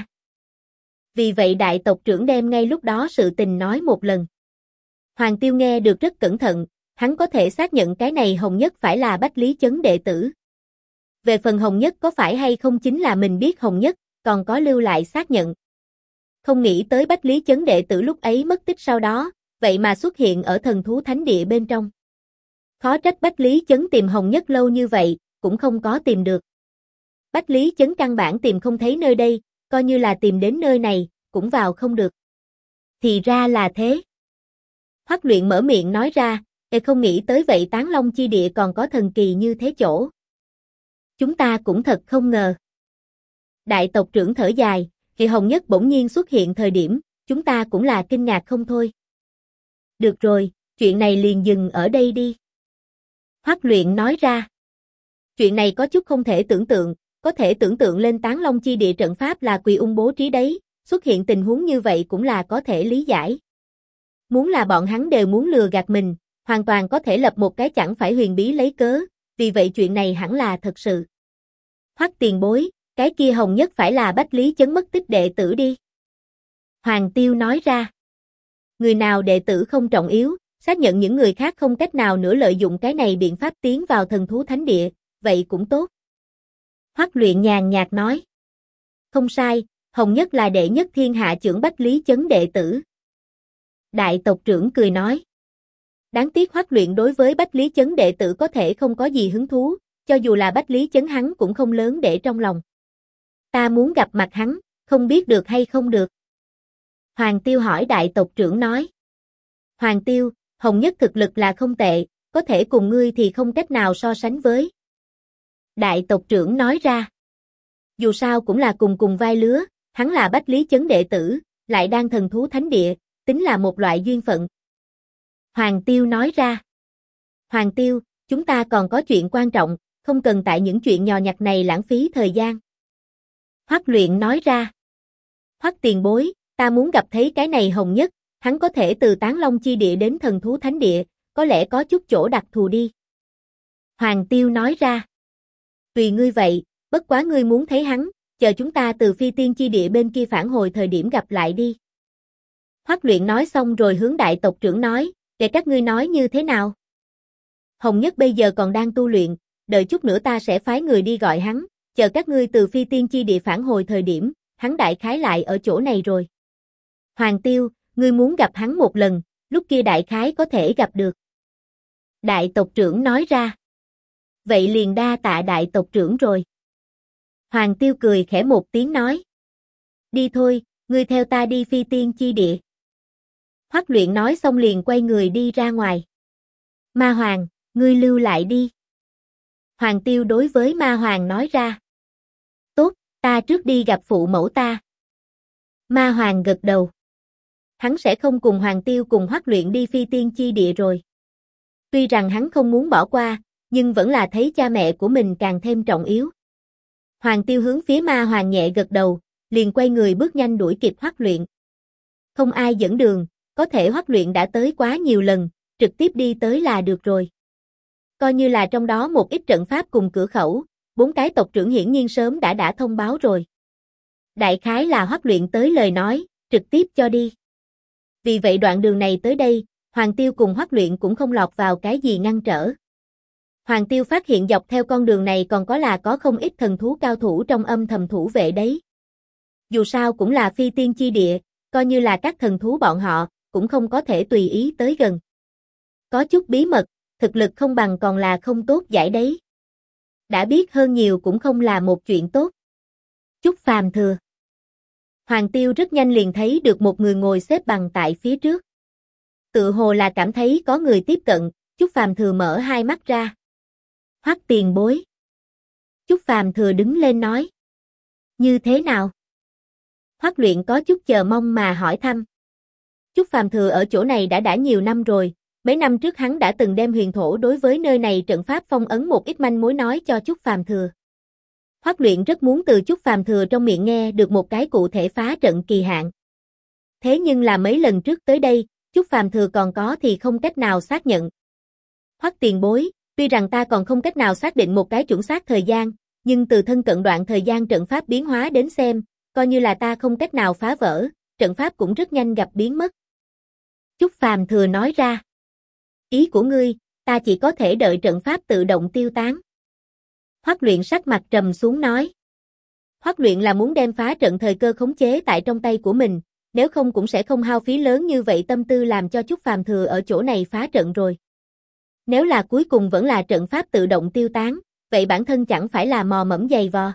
Vì vậy đại tộc trưởng đem ngay lúc đó sự tình nói một lần. Hoàng Tiêu nghe được rất cẩn thận, hắn có thể xác nhận cái này Hồng Nhất phải là Bách Lý Chấn đệ tử. Về phần Hồng Nhất có phải hay không chính là mình biết Hồng Nhất, còn có lưu lại xác nhận. Không nghĩ tới Bách Lý Chấn đệ tử lúc ấy mất tích sau đó, vậy mà xuất hiện ở thần thú thánh địa bên trong. Khó trách Bách Lý Chấn tìm Hồng Nhất lâu như vậy, cũng không có tìm được. Bách Lý Chấn căn bản tìm không thấy nơi đây, coi như là tìm đến nơi này, cũng vào không được. Thì ra là thế. Hoắc Luyện mở miệng nói ra, không nghĩ tới vậy Tán Long chi địa còn có thần kỳ như thế chỗ. Chúng ta cũng thật không ngờ. Đại tộc trưởng thở dài, khi Hồng Nhất bỗng nhiên xuất hiện thời điểm, chúng ta cũng là kinh ngạc không thôi. Được rồi, chuyện này liền dừng ở đây đi. Hoắc Luyện nói ra. Chuyện này có chút không thể tưởng tượng, có thể tưởng tượng lên Tán Long chi địa trận pháp là Quỳ Ung bố trí đấy, xuất hiện tình huống như vậy cũng là có thể lý giải. Muốn là bọn hắn đều muốn lừa gạt mình, hoàn toàn có thể lập một cái chẳng phải huyền bí lấy cớ, vì vậy chuyện này hẳn là thật sự. Hoắc tiền bối, cái kia Hồng Nhất phải là Bách Lý Chấn mất tích đệ tử đi. Hoàng Tiêu nói ra. Người nào đệ tử không trọng yếu, xác nhận những người khác không cách nào nữa lợi dụng cái này biện pháp tiến vào thần thú thánh địa, vậy cũng tốt. Hoắc Luyện nhàn nhạt nói. Không sai, Hồng Nhất là đệ nhất thiên hạ trưởng Bách Lý Chấn đệ tử. Đại tộc trưởng cười nói. Đáng tiếc Hoắc Luyện đối với Bách Lý Chấn đệ tử có thể không có gì hứng thú, cho dù là Bách Lý Chấn hắn cũng không lớn để trong lòng. Ta muốn gặp mặt hắn, không biết được hay không được. Hoàng Tiêu hỏi đại tộc trưởng nói. Hoàng Tiêu, Hồng Nhất thực lực là không tệ, có thể cùng ngươi thì không cách nào so sánh với. Đại tộc trưởng nói ra. Dù sao cũng là cùng vai lứa, hắn là Bách Lý Chấn đệ tử, lại đang thần thú thánh địa, tính là một loại duyên phận. Hoàng Tiêu nói ra. Hoàng Tiêu, chúng ta còn có chuyện quan trọng, không cần tại những chuyện nhỏ nhặt này lãng phí thời gian. Hoắc Luyện nói ra. Hoắc tiền bối, ta muốn gặp thấy cái này Hồng Nhất, hắn có thể từ Tán Long chi địa đến thần thú thánh địa, có lẽ có chút chỗ đặc thù đi. Hoàng Tiêu nói ra. Tùy ngươi vậy, bất quá ngươi muốn thấy hắn, chờ chúng ta từ phi tiên chi địa bên kia phản hồi thời điểm gặp lại đi. Hoắc Luyện nói xong rồi hướng đại tộc trưởng nói, để các ngươi nói như thế nào? Hồng Nhất bây giờ còn đang tu luyện, đợi chút nữa ta sẽ phái người đi gọi hắn, chờ các ngươi từ phi tiên chi địa phản hồi thời điểm, hắn đại khái lại ở chỗ này rồi. Hoàng Tiêu, ngươi muốn gặp hắn một lần, lúc kia đại khái có thể gặp được. Đại tộc trưởng nói ra. Vậy liền đa tạ đại tộc trưởng rồi. Hoàng Tiêu cười khẽ một tiếng nói. Đi thôi, ngươi theo ta đi phi tiên chi địa. Hoắc Luyện nói xong liền quay người đi ra ngoài. Ma Hoàng, ngươi lưu lại đi. Hoàng Tiêu đối với Ma Hoàng nói ra. Tốt, ta trước đi gặp phụ mẫu ta. Ma Hoàng gật đầu. Hắn sẽ không cùng Hoàng Tiêu cùng Hoắc Luyện đi phi tiên chi địa rồi. Tuy rằng hắn không muốn bỏ qua, nhưng vẫn là thấy cha mẹ của mình càng thêm trọng yếu. Hoàng Tiêu hướng phía Ma Hoàng nhẹ gật đầu, liền quay người bước nhanh đuổi kịp Hoắc Luyện. Không ai dẫn đường, có thể Hoắc Luyện đã tới quá nhiều lần, trực tiếp đi tới là được rồi. Coi như là trong đó một ít trận pháp cùng cửa khẩu, 4 cái tộc trưởng hiển nhiên sớm đã thông báo rồi. Đại khái là Hoắc Luyện tới lời nói, trực tiếp cho đi. Vì vậy đoạn đường này tới đây, Hoàng Tiêu cùng Hoắc Luyện cũng không lọt vào cái gì ngăn trở. Hoàng Tiêu phát hiện dọc theo con đường này còn có không ít thần thú cao thủ trong âm thầm thủ vệ đấy. Dù sao cũng là phi tiên chi địa, coi như là các thần thú bọn họ, cũng không có thể tùy ý tới gần. Có chút bí mật, thực lực không bằng còn là không tốt giải đấy. Đã biết hơn nhiều cũng không là một chuyện tốt. Chúc Phàm Thừa. Hoàng Tiêu rất nhanh liền thấy được một người ngồi xếp bằng tại phía trước. Tự hồ là cảm thấy có người tiếp cận, Chúc Phàm Thừa mở hai mắt ra. Hoắc tiền bối. Chúc Phàm Thừa đứng lên nói. Như thế nào? Hoắc Luyện có chút chờ mong mà hỏi thăm. Chúc Phàm Thừa ở chỗ này đã nhiều năm rồi, mấy năm trước hắn đã từng đem huyền thổ đối với nơi này trận pháp phong ấn một ít manh mối nói cho Chúc Phàm Thừa. Hoắc Luyện rất muốn từ Chúc Phàm Thừa trong miệng nghe được một cái cụ thể phá trận kỳ hạn. Thế nhưng là mấy lần trước tới đây, Chúc Phàm Thừa còn có thì không cách nào xác nhận. Hoắc tiền bối, tuy rằng ta còn không cách nào xác định một cái chuẩn xác thời gian, nhưng từ thân cận đoạn thời gian trận pháp biến hóa đến xem, coi như là ta không cách nào phá vỡ, trận pháp cũng rất nhanh gặp biến mất. Chúc Phàm Thừa nói ra. Ý của ngươi, ta chỉ có thể đợi trận pháp tự động tiêu tán. Hoắc Luyện sắc mặt trầm xuống nói. Hoắc Luyện là muốn đem phá trận thời cơ khống chế tại trong tay của mình, nếu không cũng sẽ không hao phí lớn như vậy tâm tư làm cho Chúc Phàm Thừa ở chỗ này phá trận rồi. Nếu là cuối cùng vẫn là trận pháp tự động tiêu tán, vậy bản thân chẳng phải là mò mẫm giày vò.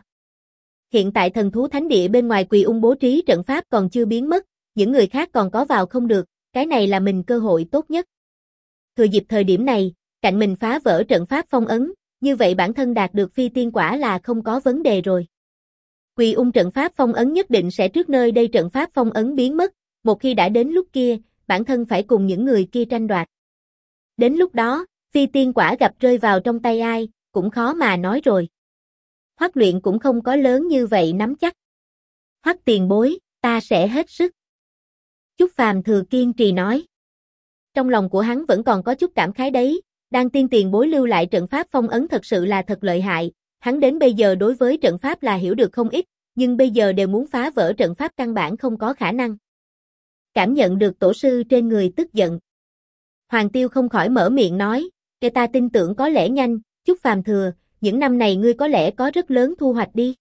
Hiện tại thần thú thánh địa bên ngoài Quỳ Ung bố trí trận pháp còn chưa biến mất, những người khác còn có vào không được, cái này là mình cơ hội tốt nhất. Thừa dịp thời điểm này, cạnh mình phá vỡ trận pháp phong ấn, như vậy bản thân đạt được phi tiên quả là không có vấn đề rồi. Quỳ Ung trận pháp phong ấn nhất định sẽ trước nơi đây trận pháp phong ấn biến mất, một khi đã đến lúc kia, bản thân phải cùng những người kia tranh đoạt. Đến lúc đó, phi tiên quả gặp rơi vào trong tay ai, cũng khó mà nói rồi. Hoắc Luyện cũng không có lớn như vậy nắm chắc. Hoắc tiền bối, ta sẽ hết sức. Chúc Phàm Thừa kiên trì nói. Trong lòng của hắn vẫn còn có chút cảm khái đấy, Đan Tiên tiền bối lưu lại trận pháp phong ấn thật sự là thật lợi hại, hắn đến bây giờ đối với trận pháp là hiểu được không ít, nhưng bây giờ đều muốn phá vỡ trận pháp căn bản không có khả năng. Cảm nhận được tổ sư trên người tức giận. Hoàng Tiêu không khỏi mở miệng nói, "Kẻ ta tin tưởng có lẽ nhanh, Chúc Phàm Thừa, những năm này ngươi có lẽ có rất lớn thu hoạch đi."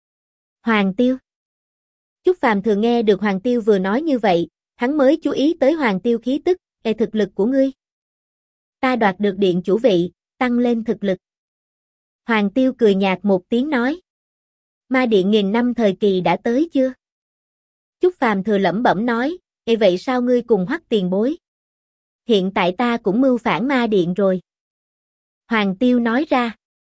Hoàng Tiêu. Chúc Phàm Thừa nghe được Hoàng Tiêu vừa nói như vậy, hắn mới chú ý tới Hoàng Tiêu khí tức, thực lực của ngươi. Ta đoạt được điện chủ vị, tăng lên thực lực. Hoàng Tiêu cười nhạt một tiếng nói. Ma điện 1000 năm thời kỳ đã tới chưa? Chúc Phàm Thừa lẩm bẩm nói, vậy sao ngươi cùng Hoắc tiền bối? Hiện tại ta cũng mưu phản ma điện rồi. Hoàng Tiêu nói ra.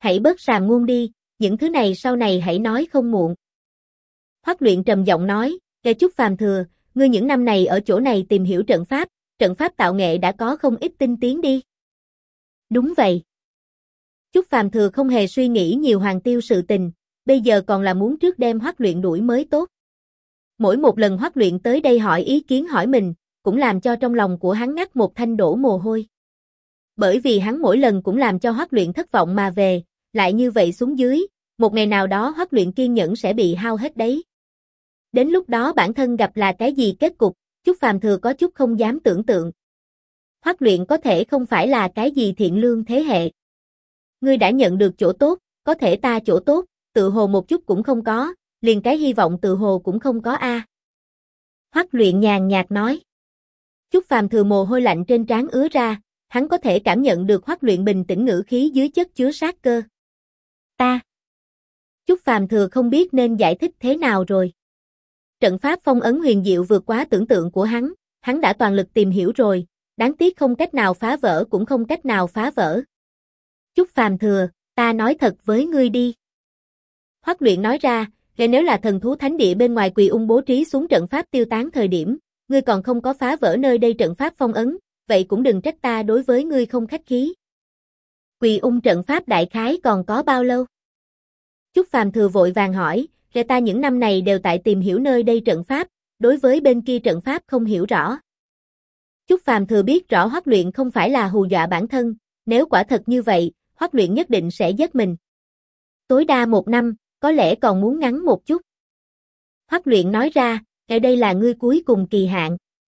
Hãy bớt sàm ngôn đi, những thứ này sau này hãy nói không muộn. Hoắc Luyện trầm giọng nói, Kẻ Chúc Phàm Thừa, ngươi những năm này ở chỗ này tìm hiểu trận pháp tạo nghệ đã có không ít tinh tiến đi. Đúng vậy. Chúc Phàm Thừa không hề suy nghĩ nhiều Hoàng Tiêu sự tình, bây giờ còn là muốn trước đem Hoắc Luyện đuổi mới tốt. Mỗi một lần Hoắc Luyện tới đây hỏi ý kiến hỏi mình, cũng làm cho trong lòng của hắn ngắt một thanh đổ mồ hôi. Bởi vì hắn mỗi lần cũng làm cho Hoắc Luyện thất vọng mà về, lại như vậy xuống dưới, một ngày nào đó Hoắc Luyện kiên nhẫn sẽ bị hao hết đấy. Đến lúc đó bản thân gặp là cái gì kết cục, Chúc Phàm Thừa có chút không dám tưởng tượng. Hoắc Luyện có thể không phải là cái gì thiện lương thế hệ. Ngươi đã nhận được chỗ tốt, có thể ta chỗ tốt, tự hồ một chút cũng không có, liền cái hy vọng tự hồ cũng không có a. Hoắc Luyện nhàn nhạt nói. Chúc Phàm Thừa mồ hôi lạnh trên trán ứa ra, hắn có thể cảm nhận được Hoắc Luyện bình tĩnh ngữ khí dưới chất chứa sát cơ. Ta. Chúc Phàm Thừa không biết nên giải thích thế nào rồi. Trận pháp phong ấn huyền diệu vượt quá tưởng tượng của hắn đã toàn lực tìm hiểu rồi, đáng tiếc không cách nào phá vỡ cũng không cách nào phá vỡ. Chúc Phàm Thừa, ta nói thật với ngươi đi. Hoắc Luyện nói ra, nếu là thần thú thánh địa bên ngoài Quỳ Ung bố trí xuống trận pháp tiêu tán thời điểm, ngươi còn không có phá vỡ nơi đây trận pháp phong ấn, vậy cũng đừng trách ta đối với ngươi không khách khí. Quỳ Ung trận pháp đại khái còn có bao lâu? Chúc Phàm Thừa vội vàng hỏi, ta những năm này đều tại tìm hiểu nơi đây trận pháp, đối với bên kia trận pháp không hiểu rõ. Chúc Phàm Thừa biết rõ Hoắc Luyện không phải là hù dọa bản thân, nếu quả thật như vậy, Hoắc Luyện nhất định sẽ giết mình. Tối đa 1 năm, có lẽ còn muốn ngắn một chút. Hoắc Luyện nói ra, đây là ngươi cuối cùng kỳ hạn.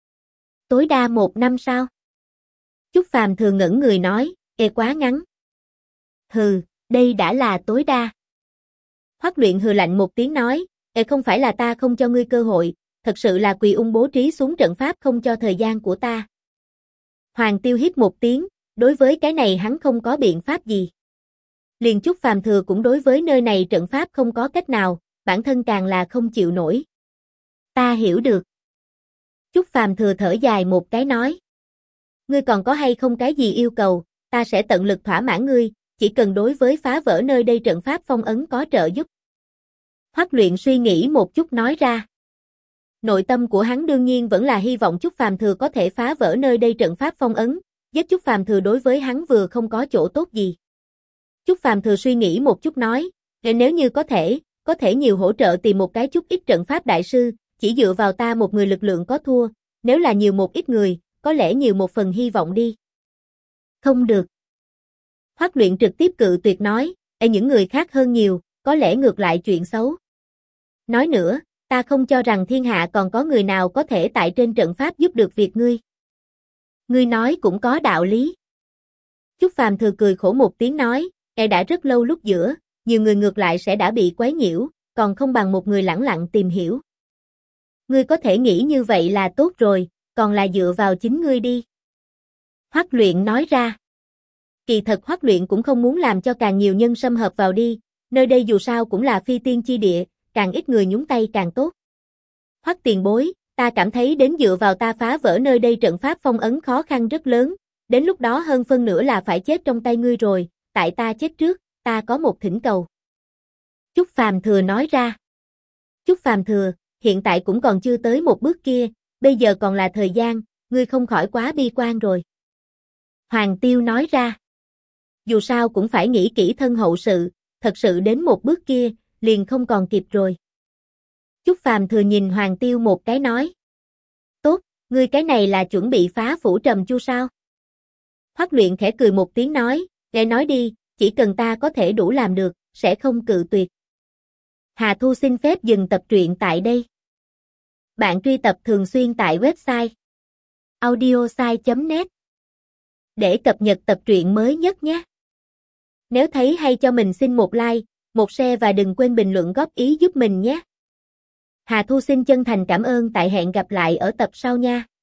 Tối đa 1 năm sao? Chúc Phàm Thừa ngẩn người nói, quá ngắn. Hừ, đây đã là tối đa. Hoắc Luyện hừ lạnh một tiếng nói, không phải là ta không cho ngươi cơ hội, thật sự là Quỳ Ung bố trí xuống trận pháp không cho thời gian của ta. Hoàng Tiêu hít một tiếng, đối với cái này hắn không có biện pháp gì. Liền Chúc Phàm Thừa cũng đối với nơi này trận pháp không có cách nào, bản thân càng là không chịu nổi. Ta hiểu được. Chúc Phàm Thừa thở dài một cái nói. Ngươi còn có hay không cái gì yêu cầu, ta sẽ tận lực thỏa mãn ngươi, chỉ cần đối với phá vỡ nơi đây trận pháp phong ấn có trợ giúp. Hoắc Luyện suy nghĩ một chút nói ra. Nội tâm của hắn đương nhiên vẫn là hy vọng Chúc Phàm Thừa có thể phá vỡ nơi đây trận pháp phong ấn, giết Chúc Phàm Thừa đối với hắn vừa không có chỗ tốt gì. Chúc Phàm Thừa suy nghĩ một chút nói, nếu như có thể nhiều hỗ trợ tìm một cái chút ít trận pháp đại sư, chỉ dựa vào ta một người lực lượng có thua, nếu là nhiều một ít người, có lẽ nhiều một phần hy vọng đi. Không được. Hoắc Luyện trực tiếp cự tuyệt nói, những người khác hơn nhiều, có lẽ ngược lại chuyện xấu. Nói nữa, ta không cho rằng thiên hạ còn có người nào có thể tại trên trận pháp giúp được việc ngươi. Ngươi nói cũng có đạo lý. Chúc Phàm Thừa cười khổ một tiếng nói, đã rất lâu lúc giữa, nhiều người ngược lại sẽ đã bị quấy nhiễu, còn không bằng một người lẳng lặng tìm hiểu. Ngươi có thể nghĩ như vậy là tốt rồi, còn là dựa vào chính ngươi đi. Hoắc Luyện nói ra. Kỳ thật Hoắc Luyện cũng không muốn làm cho càng nhiều nhân xâm hợp vào đi, nơi đây dù sao cũng là phi tiên chi địa, càng ít người nhúng tay càng tốt. Hoắc tiền bối, ta cảm thấy đến dựa vào ta phá vỡ nơi đây trận pháp phong ấn khó khăn rất lớn, đến lúc đó hơn phân nửa là phải chết trong tay ngươi rồi, tại ta chết trước, ta có một thỉnh cầu. Chúc Phàm Thừa nói ra. Chúc Phàm Thừa, hiện tại cũng còn chưa tới một bước kia, bây giờ còn là thời gian, ngươi không khỏi quá bi quan rồi. Hoàng Tiêu nói ra. Dù sao cũng phải nghĩ kỹ thân hậu sự, thật sự đến một bước kia, liền không còn kịp rồi. Chúc Phàm Thừa nhìn Hoàng Tiêu một cái nói. Tốt, ngươi cái này là chuẩn bị phá phủ trầm chu sao? Hoắc Luyện khẽ cười một tiếng nói, để nói đi, chỉ cần ta có thể đủ làm được, sẽ không cự tuyệt. Hà Thu xin phép dừng tập truyện tại đây. Bạn truy tập thường xuyên tại website audiosai.net để cập nhật tập truyện mới nhất nhé. Nếu thấy hay cho mình xin một like, một share và đừng quên bình luận góp ý giúp mình nhé. Hà Thu xin chân thành cảm ơn, tại hẹn gặp lại ở tập sau nha.